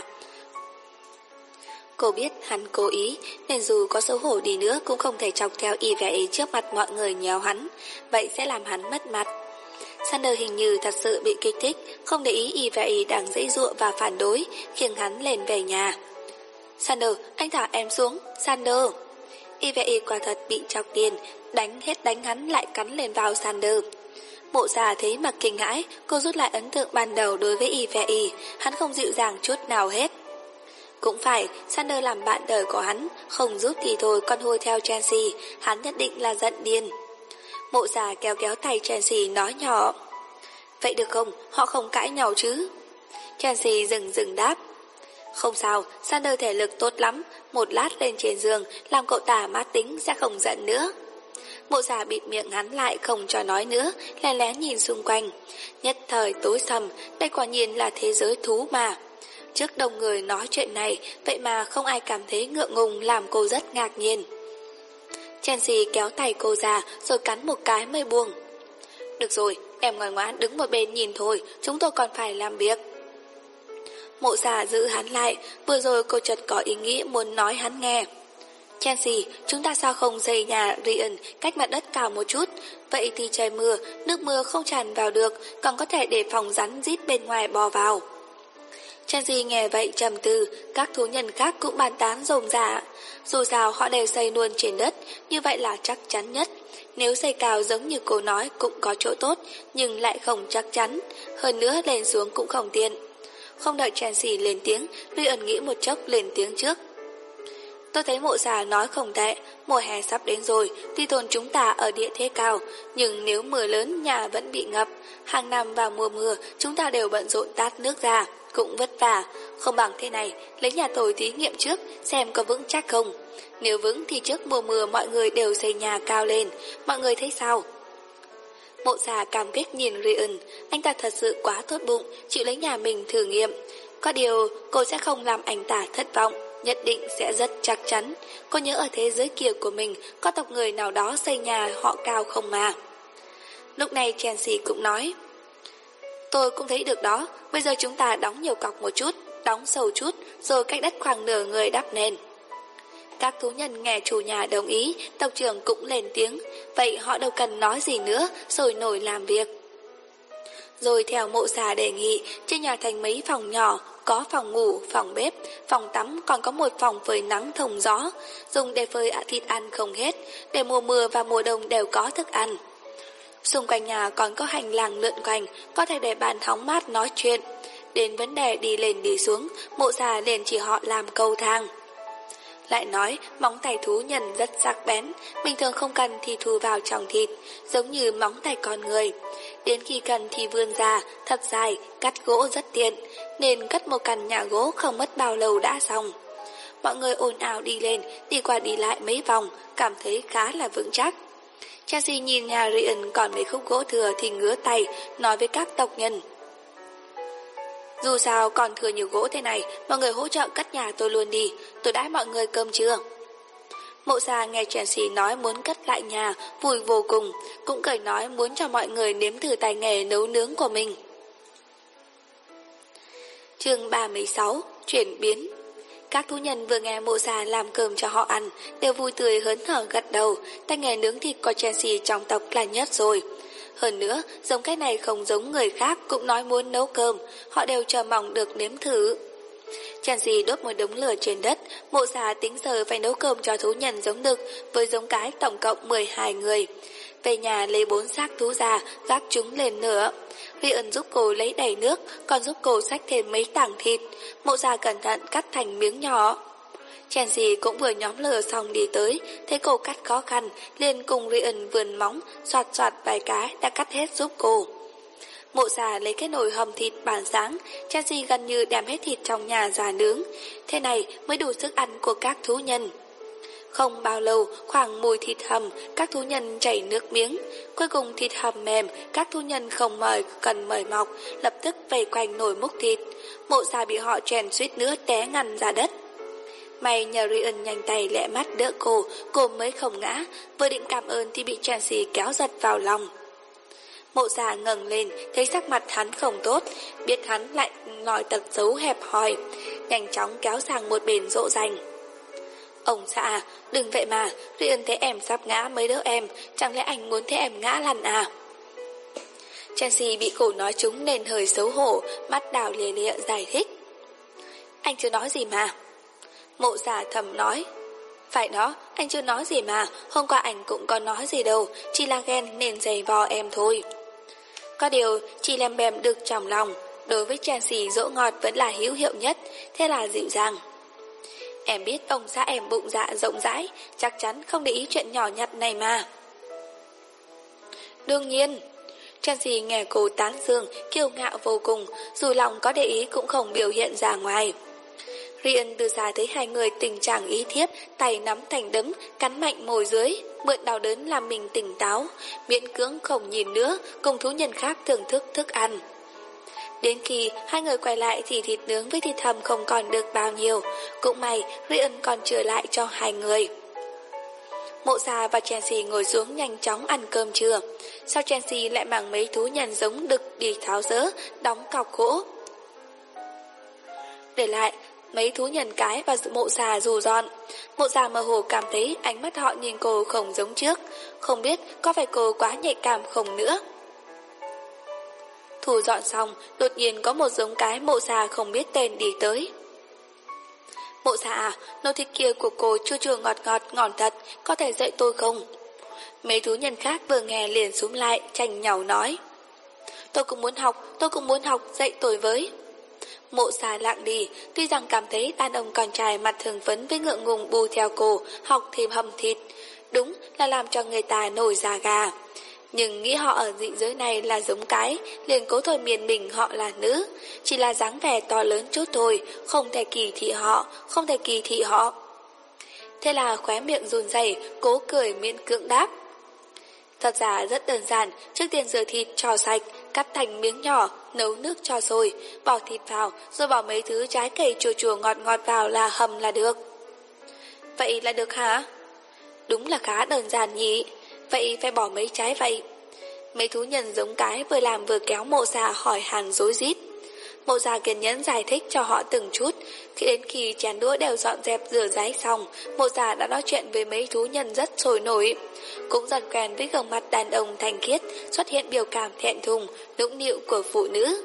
Cô biết hắn cố ý, nên dù có xấu hổ đi nữa cũng không thể chọc theo Yvette trước mặt mọi người nhéo hắn, vậy sẽ làm hắn mất mặt. Sander hình như thật sự bị kích thích, không để ý Yvette đang giãy giụa và phản đối, khiêng hắn lên về nhà. Sander, anh thả em xuống, Sander. Yvette quả thật bị chọc tiền, đánh hắn lại cắn lên vào Sander. Mộ Già thấy mà kinh hãi, cô rút lại ấn tượng ban đầu đối với Yvette, hắn không dịu dàng chút nào hết. Cũng phải, Sander làm bạn đời của hắn, không giúp thì thôi còn hùa theo Chelsea, hắn nhất định là giận điên. Mộ Già kéo kéo tay Chelsea nói nhỏ. Vậy được không, họ không cãi nhau chứ? Chelsea dừng đáp. Không sao, Sander thể lực tốt lắm, một lát lên trên giường, làm cậu ta mát tính sẽ không giận nữa. Mộ Già bịt miệng hắn lại không cho nói nữa, lén lén nhìn xung quanh. Nhất thời tối sầm, đây quả nhiên là thế giới thú mà. Trước đông người nói chuyện này, vậy mà không ai cảm thấy ngượng ngùng, làm cô rất ngạc nhiên. Chelsea kéo tay cô ra rồi cắn một cái mới buông. Được rồi, em ngoan ngoãn đứng một bên nhìn thôi, chúng tôi còn phải làm việc. Mộ Già giữ hắn lại, vừa rồi cô chợt có ý nghĩ muốn nói hắn nghe. Chelsea, chúng ta sao không xây nhà Ryan cách mặt đất cao một chút, vậy thì trời mưa, nước mưa không tràn vào được, còn có thể để phòng rắn rít bên ngoài bò vào. Chelsea nghe vậy trầm tư, các thú nhân khác cũng bàn tán rôm rả. Dù sao họ đều xây luôn trên đất, như vậy là chắc chắn nhất. Nếu xây cao giống như cô nói cũng có chỗ tốt, nhưng lại không chắc chắn. Hơn nữa lên xuống cũng không tiện. Không đợi Chelsea lên tiếng, Ryan nghĩ một chốc lên tiếng trước. Tôi thấy Mộ Già nói không tệ, mùa hè sắp đến rồi, tuy thôn chúng ta ở địa thế cao, nhưng nếu mưa lớn nhà vẫn bị ngập. Hàng năm vào mùa mưa, chúng ta đều bận rộn tát nước ra, cũng vất vả. Không bằng thế này, lấy nhà tôi thí nghiệm trước, xem có vững chắc không. Nếu vững thì trước mùa mưa mọi người đều xây nhà cao lên, mọi người thấy sao? Mộ Già cảm kích nhìn Ryan, anh ta thật sự quá tốt bụng, chịu lấy nhà mình thử nghiệm. Có điều cô sẽ không làm anh ta thất vọng. nhất định sẽ rất chắc chắn. Cô nhớ ở thế giới kia của mình có tộc người nào đó xây nhà họ Cao không mà. Lúc này Chelsea cũng nói, tôi cũng thấy được đó, bây giờ chúng ta đóng nhiều cọc một chút, đóng sâu chút, rồi cách đất khoảng nửa người đắp nền. Các thú nhân nghe chủ nhà đồng ý, tộc trưởng cũng lên tiếng, vậy họ đâu cần nói gì nữa, rồi nổi làm việc. Rồi theo Mộ Xà đề nghị, chia nhà thành mấy phòng nhỏ, có phòng ngủ, phòng bếp, phòng tắm, còn có một phòng phơi nắng thông gió, dùng để phơi thịt ăn không hết, để mùa mưa và mùa đông đều có thức ăn. Xung quanh nhà còn có hành lang lượn quanh, có thể để bàn hóng mát nói chuyện. Đến vấn đề đi lên đi xuống, Mộ Xà liền chỉ họ làm cầu thang. Lại nói móng tay thú nhân rất sắc bén, bình thường không cần thì thu vào trong thịt, giống như móng tay con người. Đến khi cần thì vươn ra, thật dài, cắt gỗ rất tiện, nên cắt một căn nhà gỗ không mất bao lâu đã xong. Mọi người ồn ào đi lên, đi qua đi lại mấy vòng, cảm thấy khá là vững chắc. Chelsea nhìn nhà Ryan còn mấy khúc gỗ thừa thì ngứa tay, nói với các tộc nhân. Dù sao còn thừa nhiều gỗ thế này, mọi người hỗ trợ cất nhà tôi luôn đi, tôi đãi mọi người cơm trưa. Mộ Xà nghe Chelsea nói muốn cất lại nhà, vui vô cùng, cũng cười nói muốn cho mọi người nếm thử tài nghề nấu nướng của mình. Chương 36: Chuyển biến. Các thú nhân vừa nghe Mộ Xà làm cơm cho họ ăn, đều vui tươi hớn hở gật đầu, tay nghề nướng thịt của Chelsea trong tộc là nhất rồi. Hơn nữa, giống cái này không giống người khác cũng nói muốn nấu cơm, họ đều chờ mong được nếm thử. Chelsea đốt một đống lửa trên đất, Mộ Xà tính giờ phải nấu cơm cho thú nhân giống đực với giống cái tổng cộng 12 người. Về nhà lấy 4 xác thú già, gác chúng lên lửa. Ryan giúp cô lấy đầy nước, còn giúp cô xách thêm mấy tảng thịt. Mộ Xà cẩn thận cắt thành miếng nhỏ. Chelsea cũng vừa nhóm lửa xong đi tới, thấy cô cắt khó khăn, liền cùng Ryan vườn móng, xoạt xoạt vài cái đã cắt hết giúp cô. Mộ Xà lấy cái nồi hầm thịt bản sáng, Chelsea gần như đem hết thịt trong nhà ra nướng, thế này mới đủ sức ăn của các thú nhân. Không bao lâu, khoảng mùi thịt hầm, các thú nhân chảy nước miếng. Cuối cùng thịt hầm mềm, các thú nhân không cần mời mọc, lập tức vây quanh nồi múc thịt. Mộ Xà bị họ chèn suýt nữa té ngăn ra đất. May nhờ Ryan nhanh tay lẹ mắt đỡ cô mới không ngã, vừa định cảm ơn thì bị Chelsea kéo giật vào lòng. Mộ Xà ngẩng lên, thấy sắc mặt hắn không tốt, biết hắn lại nói tật xấu hẹp hòi, nhanh chóng kéo sang một bên dỗ dành. Ông xã, đừng vậy mà, Ryan thấy em sắp ngã mới đỡ em, chẳng lẽ anh muốn thấy em ngã lăn à? Chelsea bị cô nói trúng nên hơi xấu hổ, mắt đảo lìa lịa giải thích. Anh chưa nói gì mà. Mộ Xà thầm nói. Phải đó, anh chưa nói gì mà, hôm qua anh cũng có nói gì đâu, chỉ là ghen nên giày vò em thôi. Có điều, chỉ lem bem được trong lòng, đối với Chelsea dỗ ngọt vẫn là hữu hiệu nhất, thế là dịu dàng. Em biết ông xã em bụng dạ rộng rãi, chắc chắn không để ý chuyện nhỏ nhặt này mà. Đương nhiên, Chelsea nghe cô tán dương, kiêu ngạo vô cùng, dù lòng có để ý cũng không biểu hiện ra ngoài. Ryan từ xa thấy hai người tình trạng ý thiếp, tay nắm thành đấm, cắn mạnh môi dưới, mượn đau đớn làm mình tỉnh táo, miễn cưỡng không nhìn nữa, cùng thú nhân khác thưởng thức thức ăn. Đến khi hai người quay lại thì thịt nướng với thịt hầm không còn được bao nhiêu, cũng may Ryan còn chừa lại cho hai người. Mộ Xà và Chelsea ngồi xuống nhanh chóng ăn cơm trưa, sau Chelsea lại mang mấy thú nhân giống đực đi tháo dỡ, đóng cọc gỗ. Để lại mấy thú nhân cái và Mộ Xà dù dọn. Mộ Xà mơ hồ cảm thấy ánh mắt họ nhìn cô không giống trước, không biết có phải cô quá nhạy cảm không nữa. Thu dọn xong, đột nhiên có một giống cái Mộ Xà không biết tên đi tới. Mộ Xà à, nồi thịt kia của cô chua chua ngọt ngọt ngon thật, có thể dạy tôi không? Mấy thú nhân khác vừa nghe liền xúm lại, tranh nhau nói. Tôi cũng muốn học, dạy tôi với. Mộ Xà lặng đi, tuy rằng cảm thấy đàn ông con trai mặt thường phấn với ngượng ngùng bu theo cô, học thêm hầm thịt, đúng là làm cho người ta nổi da gà. Nhưng nghĩ họ ở dị giới này là giống cái, liền cố thôi miền mình họ là nữ, chỉ là dáng vẻ to lớn chút thôi, không thể kỳ thị họ. Thế là khóe miệng run rẩy, cố cười miễn cưỡng đáp. Thật ra rất đơn giản, trước tiên rửa thịt cho sạch, cắt thành miếng nhỏ, nấu nước cho sôi, bỏ thịt vào, rồi bỏ mấy thứ trái cây chua chua ngọt ngọt vào là hầm là được. Vậy là được hả? Đúng là khá đơn giản nhỉ. Vậy phải bỏ mấy trái vậy? Mấy thú nhân giống cái vừa làm vừa kéo Mộ Già hỏi han rối rít. Mộ Già kiên nhẫn giải thích cho họ từng chút. Đến khi chén đũa đều dọn dẹp rửa ráy xong, Mộ Già đã nói chuyện với mấy thú nhân rất sôi nổi. Cũng dần quen với gương mặt đàn ông thanh khiết, xuất hiện biểu cảm thẹn thùng, nũng nịu của phụ nữ.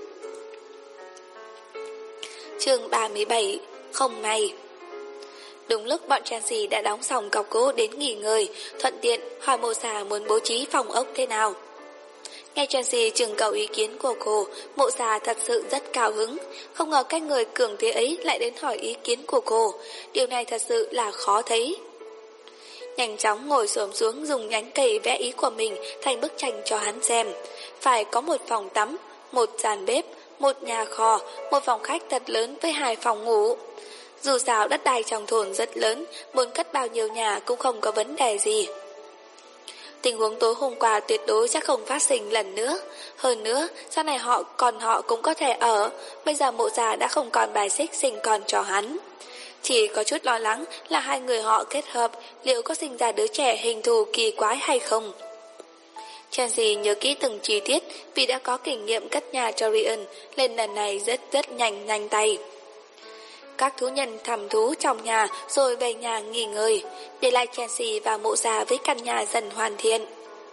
Chương 37. Không may. Đúng lúc bọn Chelsea đã đóng xong cọc gỗ đến nghỉ ngơi, thuận tiện hỏi Mộ Già muốn bố trí phòng ốc thế nào. Nghe Chelsea trưng cầu ý kiến của cô, Mộ Già thật sự rất cao hứng, không ngờ cái người cường thế ấy lại đến hỏi ý kiến của cô, điều này thật sự là khó thấy. Nhanh chóng ngồi xổm xuống dùng nhánh cây vẽ ý của mình thành bức tranh cho hắn xem. Phải có một phòng tắm, một gian bếp, một nhà kho, một phòng khách thật lớn với 2 phòng ngủ. Dù sao đất đai trong thôn rất lớn, muốn cất bao nhiêu nhà cũng không có vấn đề gì. Tình huống tối hôm qua tuyệt đối sẽ không phát sinh lần nữa. Hơn nữa, sau này họ cũng có thể ở. Bây giờ Mộ Già đã không còn bài xích sinh con cho hắn. Chỉ có chút lo lắng là hai người họ kết hợp liệu có sinh ra đứa trẻ hình thù kỳ quái hay không. Chelsea nhớ kỹ từng chi tiết vì đã có kinh nghiệm cất nhà cho Ryan, nên lần này rất nhanh tay. Các thú nhân thăm thú trong nhà rồi về nhà nghỉ ngơi, để lại Chelsea và Mộ Già với căn nhà dần hoàn thiện.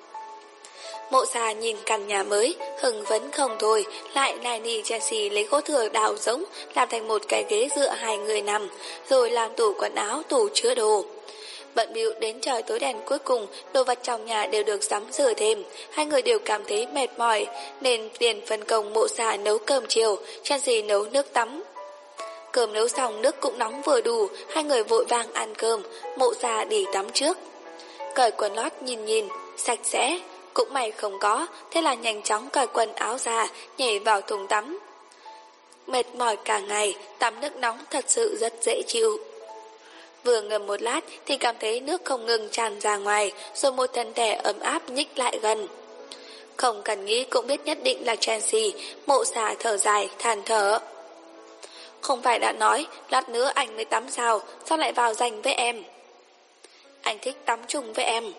Mộ Già nhìn căn nhà mới, hưng phấn không thôi, lại nài nỉ Chelsea lấy gỗ thừa đào giống, làm thành một cái ghế dựa 2 người nằm, rồi làm tủ quần áo, tủ chứa đồ. Bận bịu đến trời tối đen cuối cùng, đồ vật trong nhà đều được sắm sửa thêm, 2 người đều cảm thấy mệt mỏi, nên liền phân công Mộ Già nấu cơm chiều, Chelsea nấu nước tắm. Cơm nấu xong nước cũng nóng vừa đủ, 2 người vội vàng ăn cơm, Mộ Già đi tắm trước. Cởi quần lót nhìn, sạch sẽ, cũng may không có, thế là nhanh chóng cởi quần áo ra, nhảy vào thùng tắm. Mệt mỏi cả ngày, tắm nước nóng thật sự rất dễ chịu. Vừa ngâm một lát thì cảm thấy nước không ngừng tràn ra ngoài, rồi một thân thể ấm áp nhích lại gần. Không cần nghĩ cũng biết nhất định là Chelsea. Mộ Già thở dài, than thở. Không phải đã nói, lát nữa anh mới tắm sao lại vào giành với em? Anh thích tắm chung với em.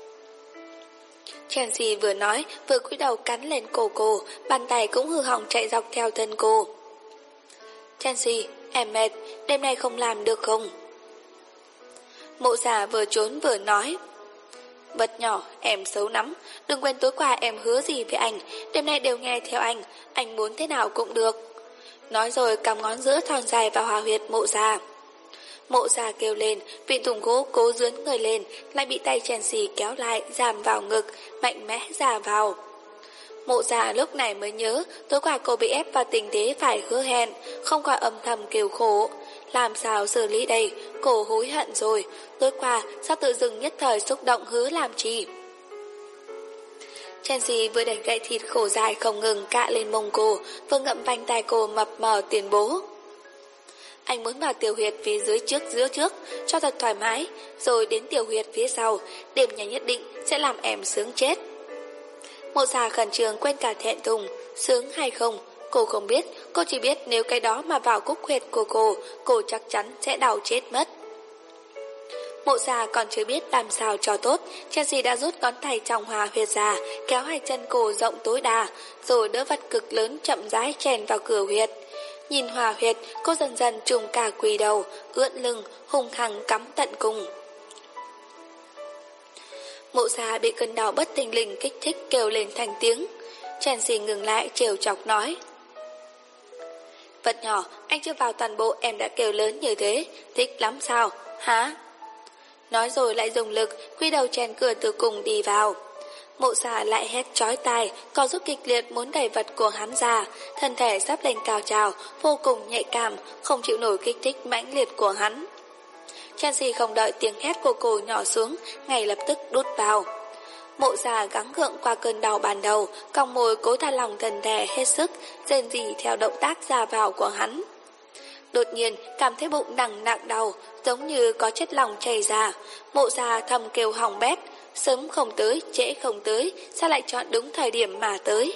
Chelsea vừa nói, vừa cúi đầu cắn lên cổ cô, bàn tay cũng hư hỏng chạy dọc theo thân cô. Chelsea, em mệt, đêm nay không làm được không? Mộ Già vừa trốn vừa nói. Vật nhỏ, em xấu lắm, đừng quên tối qua em hứa gì với anh, đêm nay đều nghe theo anh muốn thế nào cũng được. Nói rồi cắm ngón giữa thon dài vào hòa huyệt Mộ Già. Mộ Già kêu lên, vị thùng gỗ cố dướn người lên, lại bị tay Chelsea kéo lại, giảm vào ngực, mạnh mẽ già vào. Mộ Già lúc này mới nhớ, tối qua cô bị ép vào tình thế phải hứa hẹn, không khỏi âm thầm kêu khổ. Làm sao xử lý đây, cô hối hận rồi, tối qua sao tự dưng nhất thời xúc động hứa làm chi. Chelsea vừa đẩy gậy thịt khổ dài không ngừng cạ lên mông cô, vừa ngậm vành tai cô mập mờ tuyên bố. Anh muốn vào tiểu huyệt phía dưới trước, cho thật thoải mái, rồi đến tiểu huyệt phía sau, đêm nhà nhất định sẽ làm em sướng chết. Mộ Già khẩn trương quên cả thẹn thùng, sướng hay không, cô không biết, cô chỉ biết nếu cái đó mà vào cúc huyệt của cô chắc chắn sẽ đau chết mất. Mộ Già còn chưa biết làm sao cho tốt, Chelsea đã rút ngón tay trong hòa huyệt ra, kéo 2 chân cô rộng tối đa, rồi đỡ vật cực lớn chậm rãi chèn vào cửa huyệt. Nhìn hòa huyệt, cô dần dần trùng cả quỳ đầu, ưỡn lưng, hung hăng cắm tận cùng. Mộ Già bị cơn đau bất thình lình kích thích kêu lên thành tiếng. Chelsea ngừng lại trêu chọc nói. Vật nhỏ, anh chưa vào toàn bộ em đã kêu lớn như thế, thích lắm sao, hả? Nói rồi lại dùng lực, quy đầu chèn cửa từ cùng đi vào. Mộ Già lại hét chói tai, co rút kịch liệt muốn đẩy vật của hắn ra, thân thể sắp lên cao trào, vô cùng nhạy cảm, không chịu nổi kích thích mãnh liệt của hắn. Chelsea không đợi tiếng hét của cô nhỏ xuống, ngay lập tức đút vào. Mộ Già gắng gượng qua cơn đau ban đầu, cong môi cố thả lỏng thân thể hết sức, rên rỉ theo động tác ra vào của hắn. Đột nhiên cảm thấy bụng nặng đau, giống như có chất lỏng chảy ra. Mộ Già thầm kêu hỏng bét, sớm không tới, trễ không tới, sao lại chọn đúng thời điểm mà tới.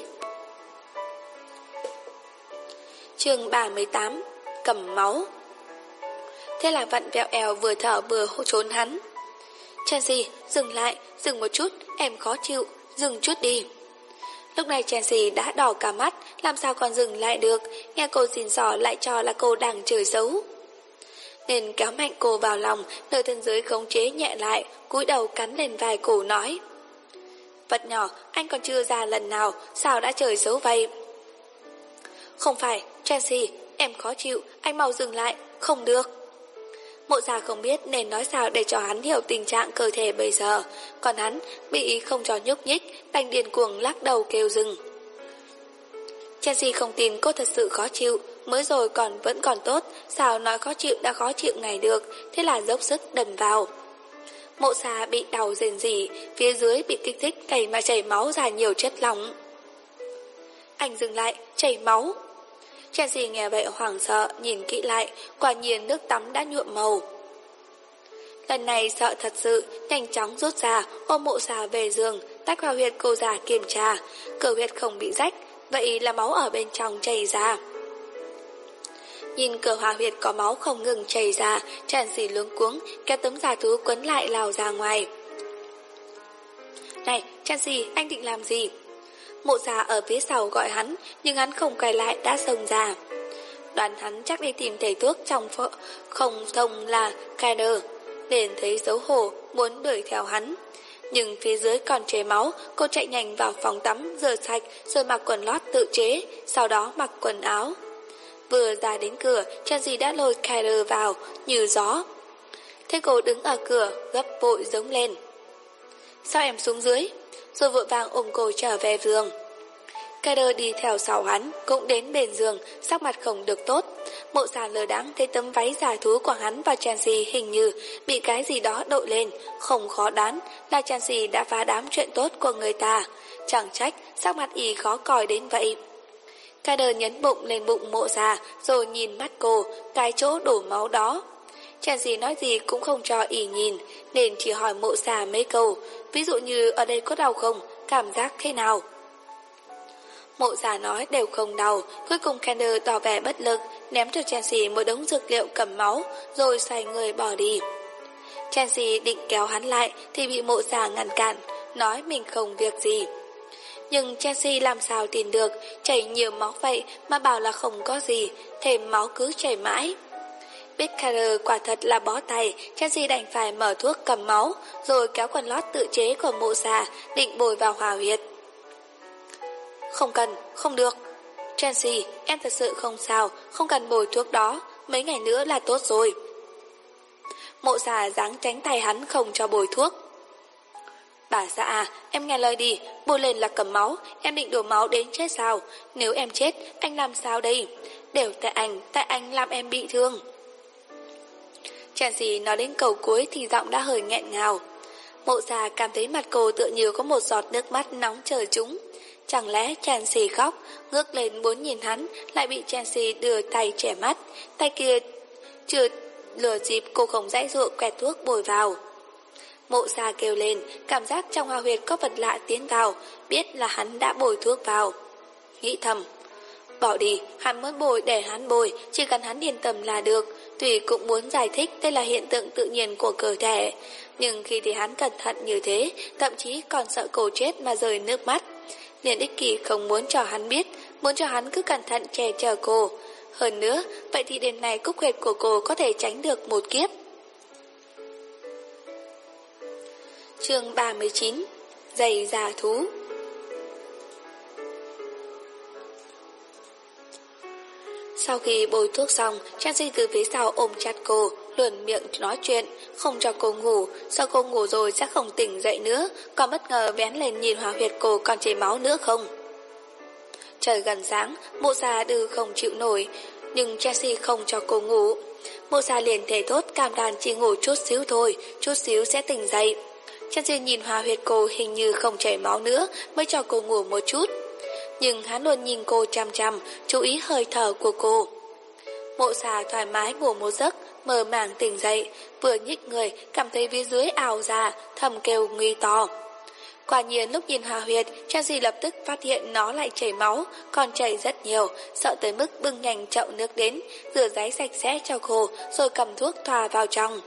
Chương 38 Cầm máu. Thế là vặn vẹo eo vừa thở vừa trốn hắn. Chelsea, dừng lại, dừng một chút, em khó chịu, dừng chút đi. Lúc này Chelsea đã đỏ cả mắt, làm sao còn dừng lại được, nghe cô xin xỏ lại cho là cô đang chơi xấu. Nên kéo mạnh cô vào lòng, nơi thân dưới khống chế nhẹ lại, cúi đầu cắn lên vai cô nói. Vật nhỏ, anh còn chưa ra lần nào, sao đã chơi xấu vậy? Không phải, Chelsea, em khó chịu, anh mau dừng lại, không được. Mộ Gia không biết nên nói sao để cho hắn hiểu tình trạng cơ thể bây giờ, còn hắn bị không cho nhúc nhích, đành điên cuồng lắc đầu kêu dừng. Chelsea không tin cô thật sự khó chịu, mới rồi vẫn còn tốt, sao nói khó chịu đã khó chịu ngày được, thế là dốc sức đần vào. Mộ Gia bị đau rền rỉ, phía dưới bị kích thích cày mà chảy máu ra nhiều chất lỏng. Anh dừng lại, chảy máu. Chelsea nghe vậy hoảng sợ, nhìn kỹ lại, quả nhiên nước tắm đã nhuộm màu. Lần này sợ thật sự, nhanh chóng rút ra, ôm Mộ Gia về giường, tách vào huyệt cô già kiểm tra, cửa huyệt không bị rách, vậy là máu ở bên trong chảy ra. Nhìn cửa hòa huyệt có máu không ngừng chảy ra, Chelsea luống cuống, kéo tấm giả thú quấn lại lao ra ngoài. Này, Chelsea, anh định làm gì? Mộ Gia ở phía sau gọi hắn, nhưng hắn không quay lại đã xông ra. Đoán hắn chắc đi tìm thầy thuốc trong không thông là Kader, nên thấy xấu hổ muốn đuổi theo hắn. Nhưng phía dưới còn chảy máu, cô chạy nhanh vào phòng tắm, rửa sạch rồi mặc quần lót tự chế, sau đó mặc quần áo. Vừa ra đến cửa, Chelsea đã lôi Kader vào như gió. Thế cô đứng ở cửa, gấp vội giống lên. Sao em xuống dưới? Rồi vội vàng ôm cô trở về giường. Kader đi theo sau hắn, cũng đến bên giường, sắc mặt không được tốt. Mộ Gia lờ đáng thấy tấm váy giả thú của hắn và Chelsea hình như bị cái gì đó đội lên, không khó đoán là Chelsea đã phá đám chuyện tốt của người ta. Chẳng trách sắc mặt y khó coi đến vậy. Kader nhấn bụng lên bụng Mộ Gia, rồi nhìn mắt cô, cái chỗ đổ máu đó. Chelsea nói gì cũng không cho y nhìn, nên chỉ hỏi Mộ Gia mấy câu, ví dụ như ở đây có đau không, cảm giác thế nào. Mộ Gia nói đều không đau, cuối cùng Kader tỏ vẻ bất lực, ném cho Chelsea một đống dược liệu cầm máu, rồi xoay người bỏ đi. Chelsea định kéo hắn lại thì bị Mộ Gia ngăn cản, nói mình không việc gì. Nhưng Chelsea làm sao tin được, chảy nhiều máu vậy mà bảo là không có gì, thêm máu cứ chảy mãi. Biết Kader quả thật là bó tay, Chelsea đành phải mở thuốc cầm máu, rồi kéo quần lót tự chế của Mộ Gia định bồi vào hỏa huyệt. Không cần, không được. Chelsea, em thật sự không sao, không cần bồi thuốc đó, mấy ngày nữa là tốt rồi. Mộ Gia giáng tránh tay hắn không cho bồi thuốc. Bà xã à, em nghe lời đi, bôi lên là cầm máu, em định đổ máu đến chết sao? Nếu em chết, anh làm sao đây? Đều tại anh làm em bị thương. Chelsea nói đến câu cuối thì giọng đã hơi nghẹn ngào. Mộ Gia cảm thấy mặt cô tựa như có một giọt nước mắt nóng chờ chúng. Chẳng lẽ Chelsea khóc, ngước lên muốn nhìn hắn, lại bị Chelsea đưa tay che mắt, tay kia chưa lừa dịp cô không dãy dụa quẹt thuốc bồi vào. Mộ Gia kêu lên, cảm giác trong hỏa huyệt có vật lạ tiến vào, biết là hắn đã bồi thuốc vào. Nghĩ thầm, bỏ đi, hắn muốn bồi để hắn bồi, chỉ cần hắn yên tâm là được. Tuy cũng muốn giải thích đây là hiện tượng tự nhiên của cơ thể, nhưng khi thì hắn cẩn thận như thế, thậm chí còn sợ cô chết mà rơi nước mắt. Liền ích kỷ không muốn cho hắn biết, muốn cho hắn cứ cẩn thận che chở cô. Hơn nữa, vậy thì đêm này cúc huyệt của cô có thể tránh được một kiếp. Chương 39 Giày giả thú. Sau khi bôi thuốc xong, Chelsea từ phía sau ôm chặt cô, luồn miệng nói chuyện, không cho cô ngủ, sợ cô ngủ rồi sẽ không tỉnh dậy nữa, còn bất ngờ vén lên nhìn hỏa huyệt cô còn chảy máu nữa không. Trời gần sáng, Mộ Gia đừ không chịu nổi, nhưng Chelsea không cho cô ngủ. Mộ Gia liền thề thốt cam đoan chỉ ngủ chút xíu thôi, chút xíu sẽ tỉnh dậy. Chelsea nhìn hỏa huyệt cô hình như không chảy máu nữa mới cho cô ngủ một chút. Nhưng hắn luôn nhìn cô chăm chăm, chú ý hơi thở của cô. Mộ Gia thoải mái ngủ một giấc, mơ màng tỉnh dậy, vừa nhích người cảm thấy phía dưới ảo ra, thầm kêu nguy to. Quả nhiên lúc nhìn Hoa Huyệt, Chelsea lập tức phát hiện nó lại chảy máu, còn chảy rất nhiều, sợ tới mức bưng nhanh chậu nước đến, rửa ráy sạch sẽ cho cô, rồi cầm thuốc thoa vào trong.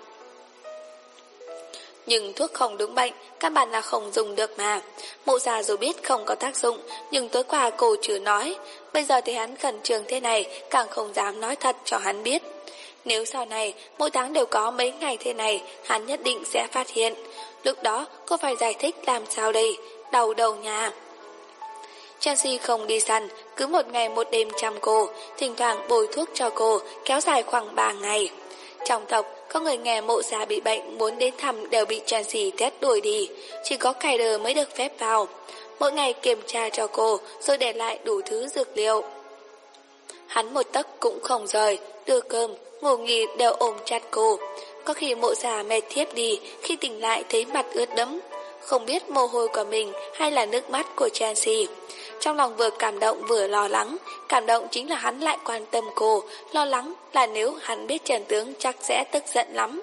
Nhưng thuốc không đúng bệnh, căn bản là không dùng được mà. Mụ già dù biết không có tác dụng, nhưng tối qua cô chưa nói. Bây giờ thì hắn khẩn trương thế này, càng không dám nói thật cho hắn biết. Nếu sau này, mỗi tháng đều có mấy ngày thế này, hắn nhất định sẽ phát hiện. Lúc đó, cô phải giải thích làm sao đây, đau đầu nha. Chelsea không đi săn, cứ một ngày một đêm chăm cô, thỉnh thoảng bồi thuốc cho cô, kéo dài khoảng 3 ngày. Trong tộc, có người nghe mộ già bị bệnh muốn đến thăm đều bị Chelsea thét đuổi đi, chỉ có Kyder mới được phép vào. Mỗi ngày kiểm tra cho cô, rồi để lại đủ thứ dược liệu. Hắn một tấc cũng không rời, đưa cơm, ngủ nghỉ đều ôm chặt cô. Có khi mộ già mệt thiếp đi, khi tỉnh lại thấy mặt ướt đẫm. Không biết mồ hôi của mình hay là nước mắt của Chelsea. Trong lòng vừa cảm động vừa lo lắng. Cảm động chính là hắn lại quan tâm cô, lo lắng là nếu hắn biết Trần Tướng chắc sẽ tức giận lắm.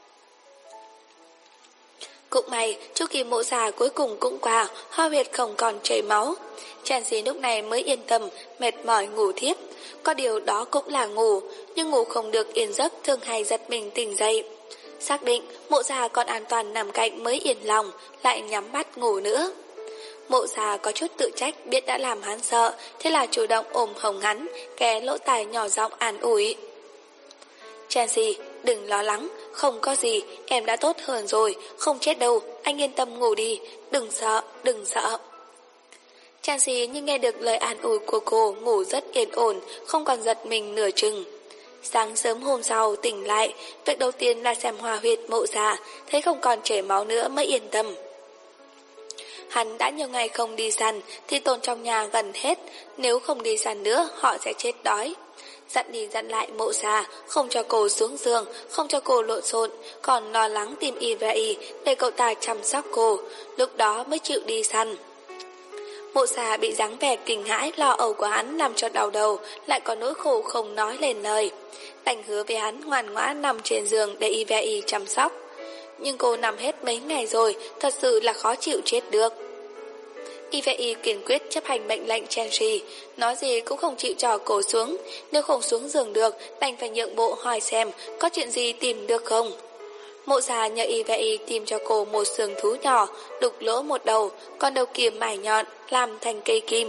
Cũng may, chu kỳ mộ già cuối cùng cũng qua, Hoa Huyệt không còn chảy máu. Chelsea lúc này mới yên tâm, mệt mỏi ngủ thiếp. Có điều đó cũng là ngủ, nhưng ngủ không được yên giấc thường hay giật mình tỉnh dậy. Xác định mộ già còn an toàn nằm cạnh mới yên lòng, lại nhắm mắt ngủ nữa. Mộ già có chút tự trách biết đã làm hắn sợ, thế là chủ động ôm hồng hắn, ghé lỗ tai nhỏ giọng an ủi. Chelsea, đừng lo lắng, không có gì, em đã tốt hơn rồi, không chết đâu, anh yên tâm ngủ đi, đừng sợ, đừng sợ. Chelsea như nghe được lời an ủi của cô, ngủ rất yên ổn, không còn giật mình nửa chừng. Sáng sớm hôm sau tỉnh lại, việc đầu tiên là xem Hoa Huyệt mộ già, thấy không còn chảy máu nữa mới yên tâm. Hắn đã nhiều ngày không đi săn, thì tồn trong nhà gần hết, nếu không đi săn nữa họ sẽ chết đói. Dặn đi dặn lại mộ già, không cho cô xuống giường, không cho cô lộn xộn, còn lo lắng tìm y để cậu ta chăm sóc cô, lúc đó mới chịu đi săn. Mộ già bị dáng vẻ kinh hãi lo âu của hắn làm cho đau đầu, lại có nỗi khổ không nói lên lời. Đành hứa với hắn ngoan ngoãn nằm trên giường để y chăm sóc. Nhưng cô nằm hết mấy ngày rồi, thật sự là khó chịu chết được. Y kiên quyết chấp hành mệnh lệnh Chelsea, nói gì cũng không chịu cho cô xuống, nếu không xuống giường được, đành phải nhượng bộ hỏi xem có chuyện gì tìm được không. Mộ già nhờ Y tìm cho cô một xương thú nhỏ, đục lỗ một đầu, còn đầu kim mài nhọn, làm thành cây kim.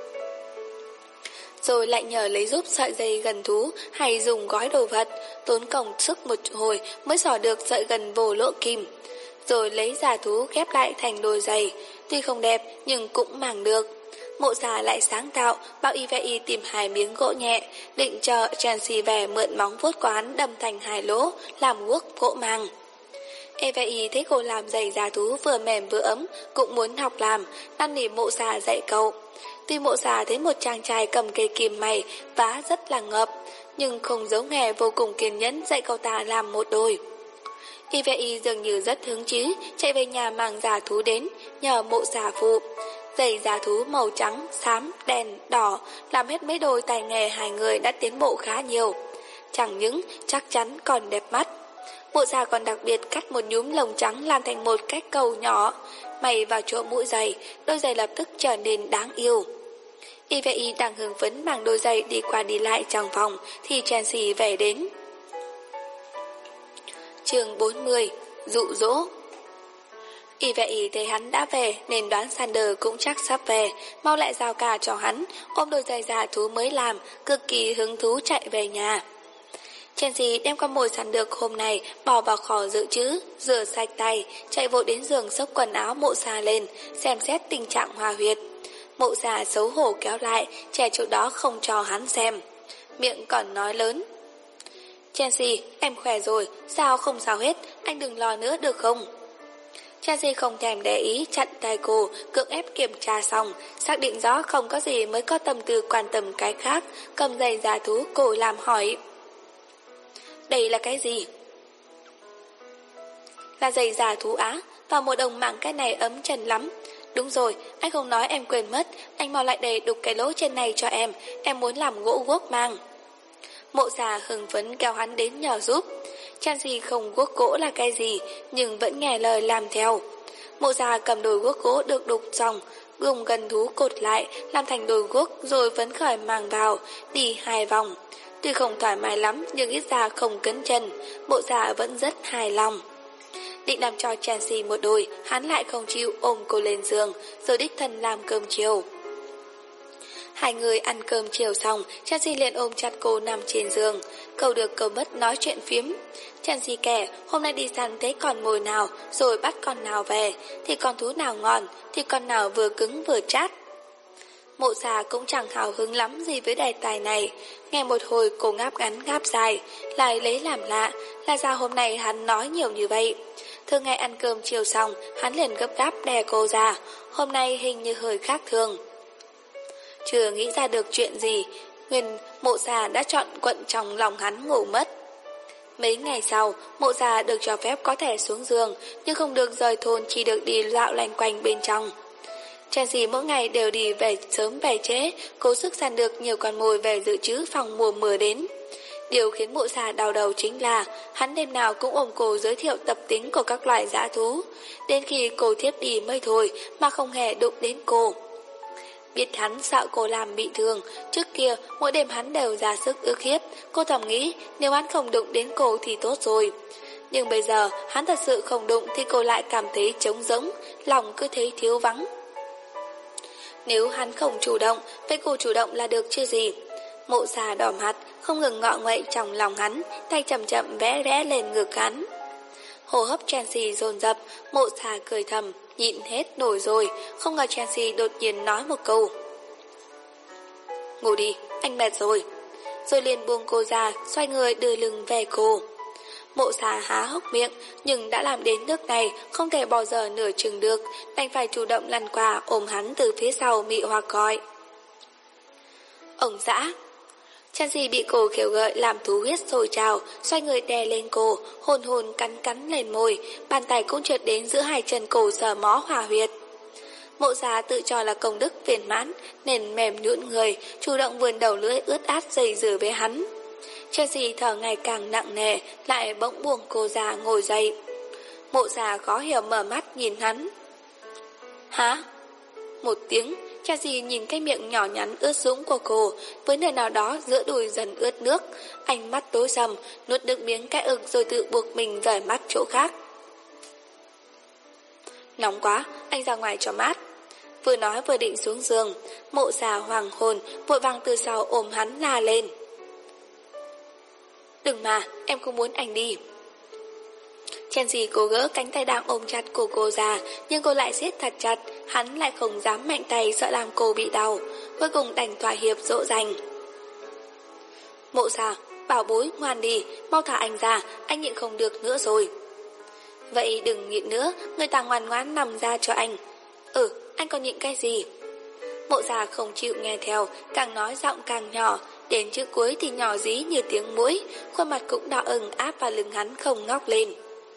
Rồi lại nhờ lấy giúp sợi dây gần thú hay dùng gói đồ vật, tốn công sức một hồi mới xỏ được sợi gần vô lỗ kim. Rồi lấy giả thú ghép lại thành đôi giày, tuy không đẹp nhưng cũng màng được. Mộ già lại sáng tạo, bảo Y tìm 2 miếng gỗ nhẹ, định chờ Chelsea về mượn móng vuốt của hắn đâm thành 2 lỗ, làm guốc gỗ màng. Y thấy cô làm giày giả thú vừa mềm vừa ấm, cũng muốn học làm, năn nỉ mộ già dạy cậu. Tuy mộ già thấy một chàng trai cầm cây kim mày vá rất là ngợp, nhưng không giấu nghề vô cùng kiên nhẫn dạy cậu ta làm một đôi. Y dường như rất hứng chí, chạy về nhà mang giả thú đến, nhờ mộ già phụ. Giày giả thú màu trắng, xám, đen, đỏ, làm hết mấy đôi tài nghề 2 người đã tiến bộ khá nhiều. Chẳng những chắc chắn còn đẹp mắt. Mộ già còn đặc biệt cắt một nhúm lông trắng làm thành một cái cầu nhỏ, mày vào chỗ mũi giày, đôi giày lập tức trở nên đáng yêu. Y đang hưng phấn mang đôi giày đi qua đi lại trong phòng, thì Chelsea về đến. Chương 40, dụ dỗ. Y thấy hắn đã về nên đoán Sander cũng chắc sắp về, mau lại giao cả cho hắn, ôm đôi giày giả thú mới làm, cực kỳ hứng thú chạy về nhà. Chelsea đem con mồi săn được hôm nay bỏ vào kho dự trữ, rửa sạch tay, chạy vội đến giường xốc quần áo mộ già lên, xem xét tình trạng Hoa Huyệt. Mộ già xấu hổ kéo lại, che chỗ đó không cho hắn xem. Miệng còn nói lớn. Chelsea, em khỏe rồi, sao không sao hết, anh đừng lo nữa được không? Chelsea không thèm để ý, chặn tay cô, cưỡng ép kiểm tra xong, xác định rõ không có gì mới có tâm tư quan tâm cái khác, cầm giày giả thú cô làm hỏi. Đây là cái gì? Là giày giả thú á, vào mùa đông mang cái này ấm chân lắm. Đúng rồi, anh không nói em quên mất, anh mau lại đây đục cái lỗ trên này cho em muốn làm gỗ guốc mang. Mộ già hưng phấn kéo hắn đến nhờ giúp. Chan Di không guốc gỗ là cái gì, nhưng vẫn nghe lời làm theo. Mộ già cầm đôi guốc gỗ được đục xong, dùng gần thú cột lại, làm thành đôi guốc rồi phấn khởi mang vào, đi 2 vòng. Tuy không thoải mái lắm, nhưng ít ra không cấn chân, mộ già vẫn rất hài lòng. Định làm cho Chan Di một đôi, hắn lại không chịu ôm cô lên giường, rồi đích thân làm cơm chiều. Hai người ăn cơm chiều xong, Chan Di liền ôm chặt cô nằm trên giường, câu được câu mất nói chuyện phiếm. Chan Di kể, hôm nay đi săn thấy con mồi nào, rồi bắt con nào về, thì con thú nào ngon, thì con nào vừa cứng vừa chát. Mộ già cũng chẳng hào hứng lắm gì với đề tài này, nghe một hồi cô ngáp ngắn ngáp dài, lại lấy làm lạ, là ra hôm nay hắn nói nhiều như vậy. Thường ngày ăn cơm chiều xong, hắn liền gấp gáp đè cô ra, hôm nay hình như hơi khác thường. Chưa nghĩ ra được chuyện gì, mộ già đã chọn quận trong lòng hắn ngủ mất. Mấy ngày sau, mộ già được cho phép có thể xuống giường, nhưng không được rời thôn, chỉ được đi dạo loanh quanh bên trong. Chan Di mỗi ngày đều đi về sớm về trễ, cố sức săn được nhiều con mồi về dự trữ phòng mùa mưa đến. Điều khiến mộ già đau đầu chính là hắn đêm nào cũng ôm cô giới thiệu tập tính của các loài dã thú, đến khi cô thiếp đi mới thôi mà không hề đụng đến cô. Biết hắn sợ cô làm bị thương, trước kia mỗi đêm hắn đều ra sức ức hiếp, cô thầm nghĩ nếu hắn không đụng đến cô thì tốt rồi. Nhưng bây giờ hắn thật sự không đụng thì cô lại cảm thấy trống rỗng, lòng cứ thấy thiếu vắng. Nếu hắn không chủ động, vậy cô chủ động là được chứ gì. Mộ già đỏ mặt, không ngừng ngọ nguậy trong lòng hắn, tay chậm chậm vẽ vẽ lên ngực hắn. Hô hấp Chan Di dồn dập, mộ già cười thầm, nhịn hết nổi rồi, không ngờ Chan Di đột nhiên nói một câu. Ngủ đi, anh mệt rồi. Rồi liền buông cô ra, xoay người đưa lưng về cô. Mộ già há hốc miệng, nhưng đã làm đến nước này, không thể bỏ giờ nửa chừng được, đành phải chủ động lăn qua ôm hắn từ phía sau mị hoặc gọi. Ông xã. Chan Di bị cô khiêu gợi làm thú huyết sôi trào, xoay người đè lên cô, hôn hôn cắn cắn lên môi, bàn tay cũng trượt đến giữa hai chân cô sờ mó hòa huyệt. Mộ già tự cho là công đức viên mãn, nên mềm nhũn người, chủ động vươn đầu lưỡi ướt át dày dừa với hắn. Chan Di thở ngày càng nặng nề, lại bỗng buông cô ra ngồi dậy. Mộ già khó hiểu mở mắt nhìn hắn. Hả? Một tiếng, Chan Di nhìn cái miệng nhỏ nhắn ướt sũng của cô, với nơi nào đó giữa đùi dần ướt nước, ánh mắt tối sầm, nuốt nước miếng cái ực rồi tự buộc mình rời mắt chỗ khác. Nóng quá, anh ra ngoài cho mát. Vừa nói vừa định xuống giường, mộ già hoàng hồn, vội vàng từ sau ôm hắn la lên. Đừng mà, em không muốn anh đi. Chan Di cố gỡ cánh tay đang ôm chặt của cô ra, nhưng cô lại siết thật chặt, hắn lại không dám mạnh tay sợ làm cô bị đau, cuối cùng đành thỏa hiệp dỗ dành. Mộ già, bảo bối ngoan đi, mau thả anh ra, anh nhịn không được nữa rồi. Vậy đừng nhịn nữa, người ta ngoan ngoãn nằm ra cho anh. Anh còn nhịn cái gì? Mộ già không chịu nghe theo, càng nói giọng càng nhỏ, đến chữ cuối thì nhỏ dí như tiếng muỗi, khuôn mặt cũng đỏ ửng áp vào lưng hắn không ngóc lên.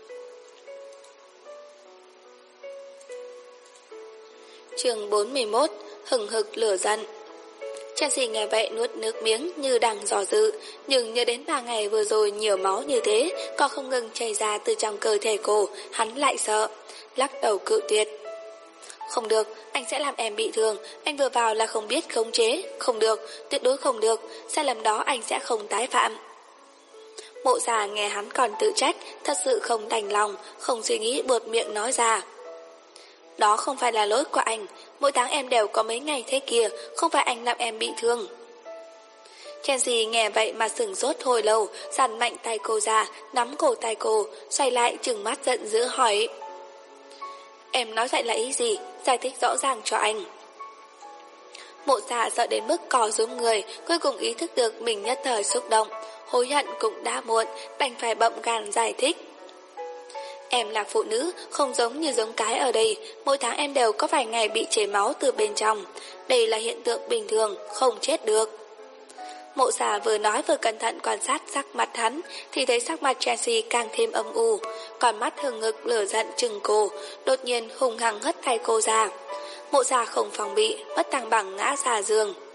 Chương 41, hừng hực lửa giận. Chan Di nghe vậy nuốt nước miếng như đang dò dự, nhưng nhớ đến 3 ngày vừa rồi nhiều máu như thế, còn không ngừng chảy ra từ trong cơ thể cô, hắn lại sợ, lắc đầu cự tuyệt. Không được, anh sẽ làm em bị thương, anh vừa vào là không biết khống chế, không được, tuyệt đối không được, sai lầm đó anh sẽ không tái phạm. Mộ già nghe hắn còn tự trách, thật sự không đành lòng, không suy nghĩ buột miệng nói ra. Đó không phải là lỗi của anh, mỗi tháng em đều có mấy ngày thế kia, không phải anh làm em bị thương. Chan Di nghe vậy mà sửng sốt hồi lâu, giằng mạnh tay cô ra, nắm cổ tay cô, xoay lại trừng mắt giận dữ hỏi. Em nói vậy là ý gì? Giải thích rõ ràng cho anh. Mộ già sợ đến mức cò rúm người, cuối cùng ý thức được mình nhất thời xúc động, hối hận cũng đã muộn, đành phải bậm gan giải thích. Em là phụ nữ, không giống như giống cái ở đây, mỗi tháng em đều có vài ngày bị chảy máu từ bên trong. Đây là hiện tượng bình thường, không chết được. Mộ già vừa nói vừa cẩn thận quan sát sắc mặt hắn, thì thấy sắc mặt Chan Di càng thêm âm u, còn mắt hừng ngực lửa giận trừng cô, đột nhiên hùng hăng hất tay cô ra. Mộ già không phòng bị, bất thăng bằng ngã ra giường.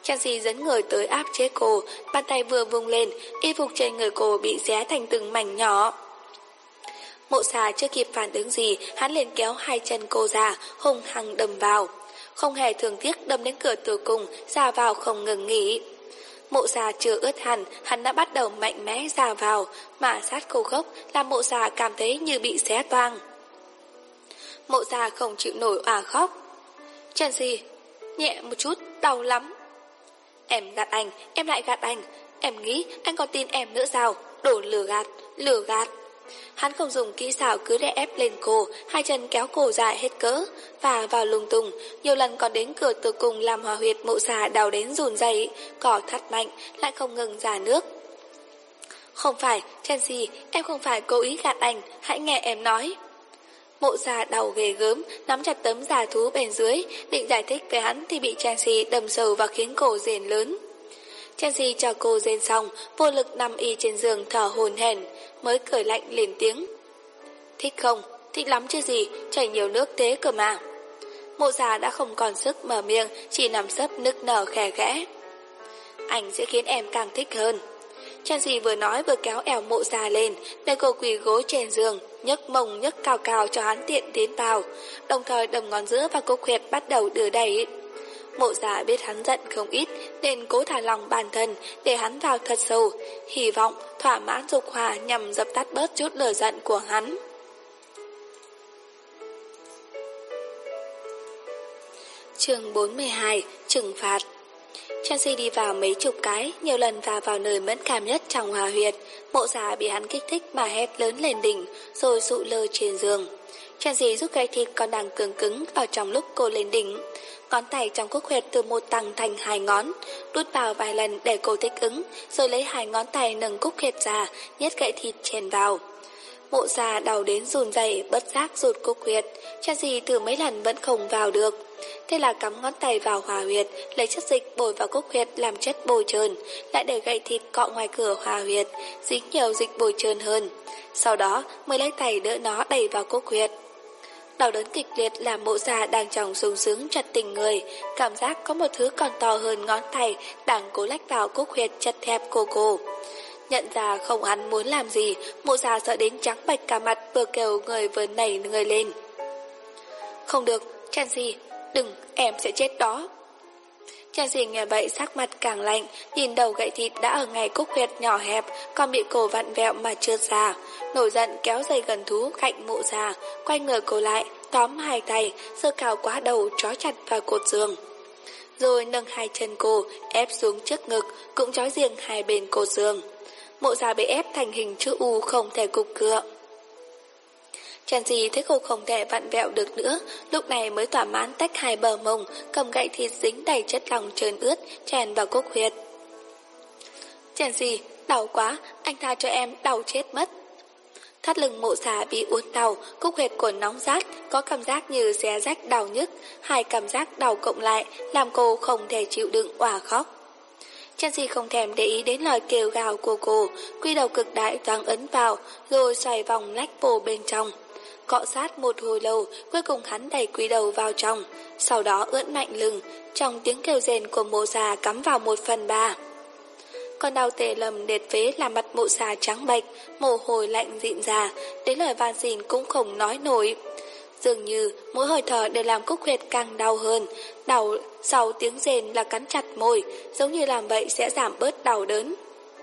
Chelsea dẫn người tới áp chế cô, bàn tay vừa vung lên, y phục trên người cô bị xé thành từng mảnh nhỏ. Mộ Xà chưa kịp phản ứng gì, hắn liền kéo hai chân cô ra, hung hăng đâm vào. Không hề thương tiếc đâm đến cửa tử cung, ra vào không ngừng nghỉ. Mộ Xà chưa ướt hẳn, hắn đã bắt đầu mạnh mẽ ra vào, mà sát cô gốc làm Mộ Xà cảm thấy như bị xé toang. Mộ Xà không chịu nổi òa khóc. Chelsea, nhẹ một chút, đau lắm. Em gạt anh, em lại gạt anh. Em nghĩ anh còn tin em nữa sao? Đồ lừa gạt, lừa gạt. Hắn không dùng kỹ xảo cứ đè ép lên cô, hai chân kéo cô dài hết cỡ, và vào lung tung, nhiều lần còn đến cửa tử cung làm hòa huyệt Mộ Xà đau đến run rẩy, cỏ thắt mạnh, lại không ngừng ra nước. Không phải, Chelsea, em không phải cố ý gạt anh, hãy nghe em nói. Mộ Xà đau ghê gớm, nắm chặt tấm giả thú bên dưới, định giải thích với hắn thì bị Chelsea đâm sâu và khiến cổ rền lớn. Chelsea cho cô rên xong, vô lực nằm y trên giường thở hổn hển, mới cười lạnh lên tiếng. Thích không? Thích lắm chứ gì, chảy nhiều nước thế cơ mà. Mộ Xà đã không còn sức mở miệng, chỉ nằm sấp nức nở khẽ khẽ. Anh sẽ khiến em càng thích hơn. Chelsea vừa nói vừa kéo eo Mộ Xà lên, để cô quỳ gối trên giường, nhấc mông nhấc cao cao cho hắn tiện tiến vào, đồng thời đầm ngón giữa và cúc huyệt bắt đầu đưa đẩy. Mộ Xà biết hắn giận không ít nên cố thả lòng bản thân để hắn vào thật sâu, hy vọng thỏa mãn dục hỏa nhằm dập tắt bớt chút lửa giận của hắn. Chương 42: Trừng phạt. Chelsea đi vào mấy chục cái, nhiều lần vào nơi mẫn cảm nhất trong hòa huyệt. Mộ Xà bị hắn kích thích mà hét lớn lên đỉnh, rồi sụ lơ trên giường. Chelsea rút gậy thịt còn đang cứng cứng vào trong lúc cô lên đỉnh. Ngón tay trong cúc huyệt từ một tăng thành hai ngón, đút vào vài lần để cô thích ứng, rồi lấy hai ngón tay nâng cúc huyệt ra, nhét gậy thịt chèn vào. Mộ Xà đau đến run rẩy, bất giác rụt cúc huyệt. Chelsea thử mấy lần vẫn không vào được. Thế là cắm ngón tay vào hòa huyệt, lấy chất dịch bôi vào cúc huyệt làm chất bôi trơn, lại để gậy thịt cọ ngoài cửa hòa huyệt, dính nhiều dịch bôi trơn hơn. Sau đó mới lấy tay đỡ nó đẩy vào cúc huyệt. Đau đớn kịch liệt làm Mộ Xà đang trong sung sướng chật tình người, cảm giác có một thứ còn to hơn ngón tay đang cố lách vào cúc huyệt chật hẹp của cô. Nhận ra không hắn muốn làm gì, Mộ Xà sợ đến trắng bệch cả mặt, vừa kêu người vừa nảy người lên. Không được, Chelsea, đừng, em sẽ chết đó. Chelsea nghe vậy sắc mặt càng lạnh, nhìn đầu gậy thịt đã ở ngay cúc huyệt nhỏ hẹp, còn bị cổ vặn vẹo mà trượt ra. Nổi giận kéo dây gần thú cạnh Mộ Xà, quay người cô lại, tóm hai tay, giơ cao quá đầu trói chặt vào cột giường. Rồi nâng hai chân cô ép xuống trước ngực, cũng trói riêng hai bên cột giường. Mộ Xà bị ép thành hình chữ U không thể cục cựa. Chelsea thấy cô không thể vặn vẹo được nữa, lúc này mới thỏa mãn tách hai bờ mông, cầm gậy thịt dính đầy chất lỏng trơn ướt, chèn vào cúc huyệt. Chelsea, đau quá, anh tha cho em, đau chết mất. Thắt lưng Mộ Xà bị uốn đau, cúc huyệt của nóng rát, có cảm giác như xé rách đau nhức, hai cảm giác đau cộng lại, làm cô không thể chịu đựng òa khóc. Chelsea không thèm để ý đến lời kêu gào của cô, quy đầu cực đại thoáng ấn vào, rồi xoay vòng lách vô bên trong. Cọ sát một hồi lâu, cuối cùng hắn đẩy quý đầu vào trong, sau đó ưỡn mạnh lưng, trong tiếng kêu rền của Mộ Xà cắm vào 1/3. Con đau tê lầm đệt phế làm mặt Mộ Xà trắng bệch, mồ hôi lạnh dịn ra, đến lời van xin cũng không nói nổi. Dường như mỗi hơi thở đều làm cúc huyệt càng đau hơn, đau sau tiếng rền là cắn chặt môi, giống như làm vậy sẽ giảm bớt đau đớn.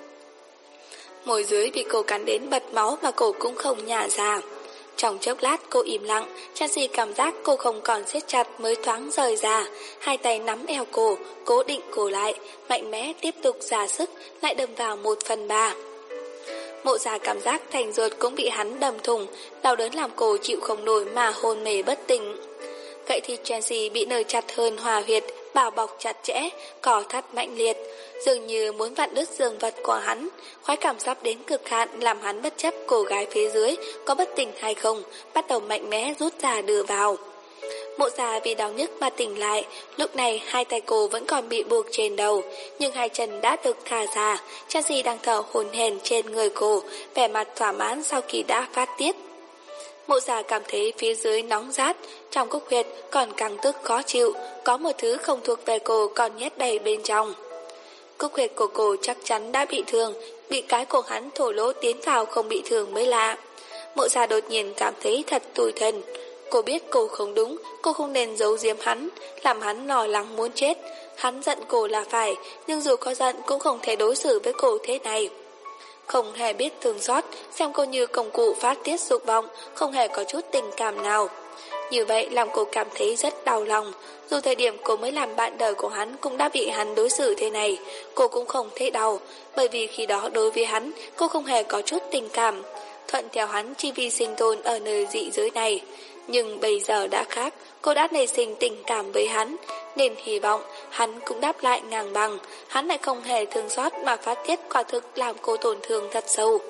Môi dưới bị cô cắn đến bật máu mà cô cũng không nhả ra. Trong chốc lát cô im lặng, Chelsea cảm giác cô không còn siết chặt mới thoáng rời ra, hai tay nắm eo cô, cố định cô lại, mạnh mẽ tiếp tục ra sức, lại đâm vào 1/3. Mộ Xà cảm giác thành ruột cũng bị hắn đâm thủng, đau đớn làm cô chịu không nổi mà hôn mê bất tỉnh. Gậy thịt Chelsea bị nở chặt hơn hòa huyệt, bao bọc chặt chẽ, cỏ thắt mạnh liệt, dường như muốn vặn đứt dương vật của hắn. Khoái cảm sắp đến cực hạn làm hắn bất chấp cô gái phía dưới có bất tỉnh hay không, bắt đầu mạnh mẽ rút ra đưa vào. Mộ Xà vì đau nhức mà tỉnh lại, lúc này hai tay cô vẫn còn bị buộc trên đầu, nhưng hai chân đã được thả ra. Chelsea đang thở hổn hển trên người cô, vẻ mặt thỏa mãn sau khi đã phát tiết. Mộ Già cảm thấy phía dưới nóng rát, trong cúc huyệt còn căng tức khó chịu, có một thứ không thuộc về cô còn nhét đầy bên trong. Cúc huyệt của cô chắc chắn đã bị thương, bị cái cổ hắn thổ lỗ tiến vào không bị thương mới lạ. Mộ Già đột nhiên cảm thấy thật tủi thân. Cô biết cô không đúng, cô không nên giấu giếm hắn, làm hắn lo lắng muốn chết. Hắn giận cô là phải, nhưng dù có giận cũng không thể đối xử với cô thế này. Không hề biết thương xót, xem cô như công cụ phát tiết dục vọng, không hề có chút tình cảm nào. Như vậy làm cô cảm thấy rất đau lòng. Dù thời điểm cô mới làm bạn đời của hắn cũng đã bị hắn đối xử thế này, cô cũng không thấy đau, bởi vì khi đó đối với hắn, cô không hề có chút tình cảm. Thuận theo hắn chỉ vì sinh tồn ở nơi dị giới này. Nhưng bây giờ đã khác, cô đã nảy sinh tình cảm với hắn, nên hy vọng hắn cũng đáp lại ngang bằng. Hắn lại không hề thương xót mà phát tiết, quả thực làm cô tổn thương thật sâu.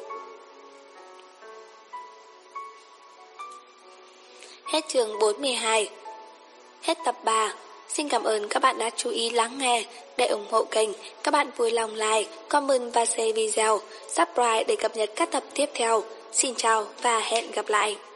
Hết chương 42. Hết tập 3. Xin cảm ơn các bạn đã chú ý lắng nghe. Để ủng hộ kênh, các bạn vui lòng like, comment và share video, subscribe để cập nhật các tập tiếp theo. Xin chào và hẹn gặp lại.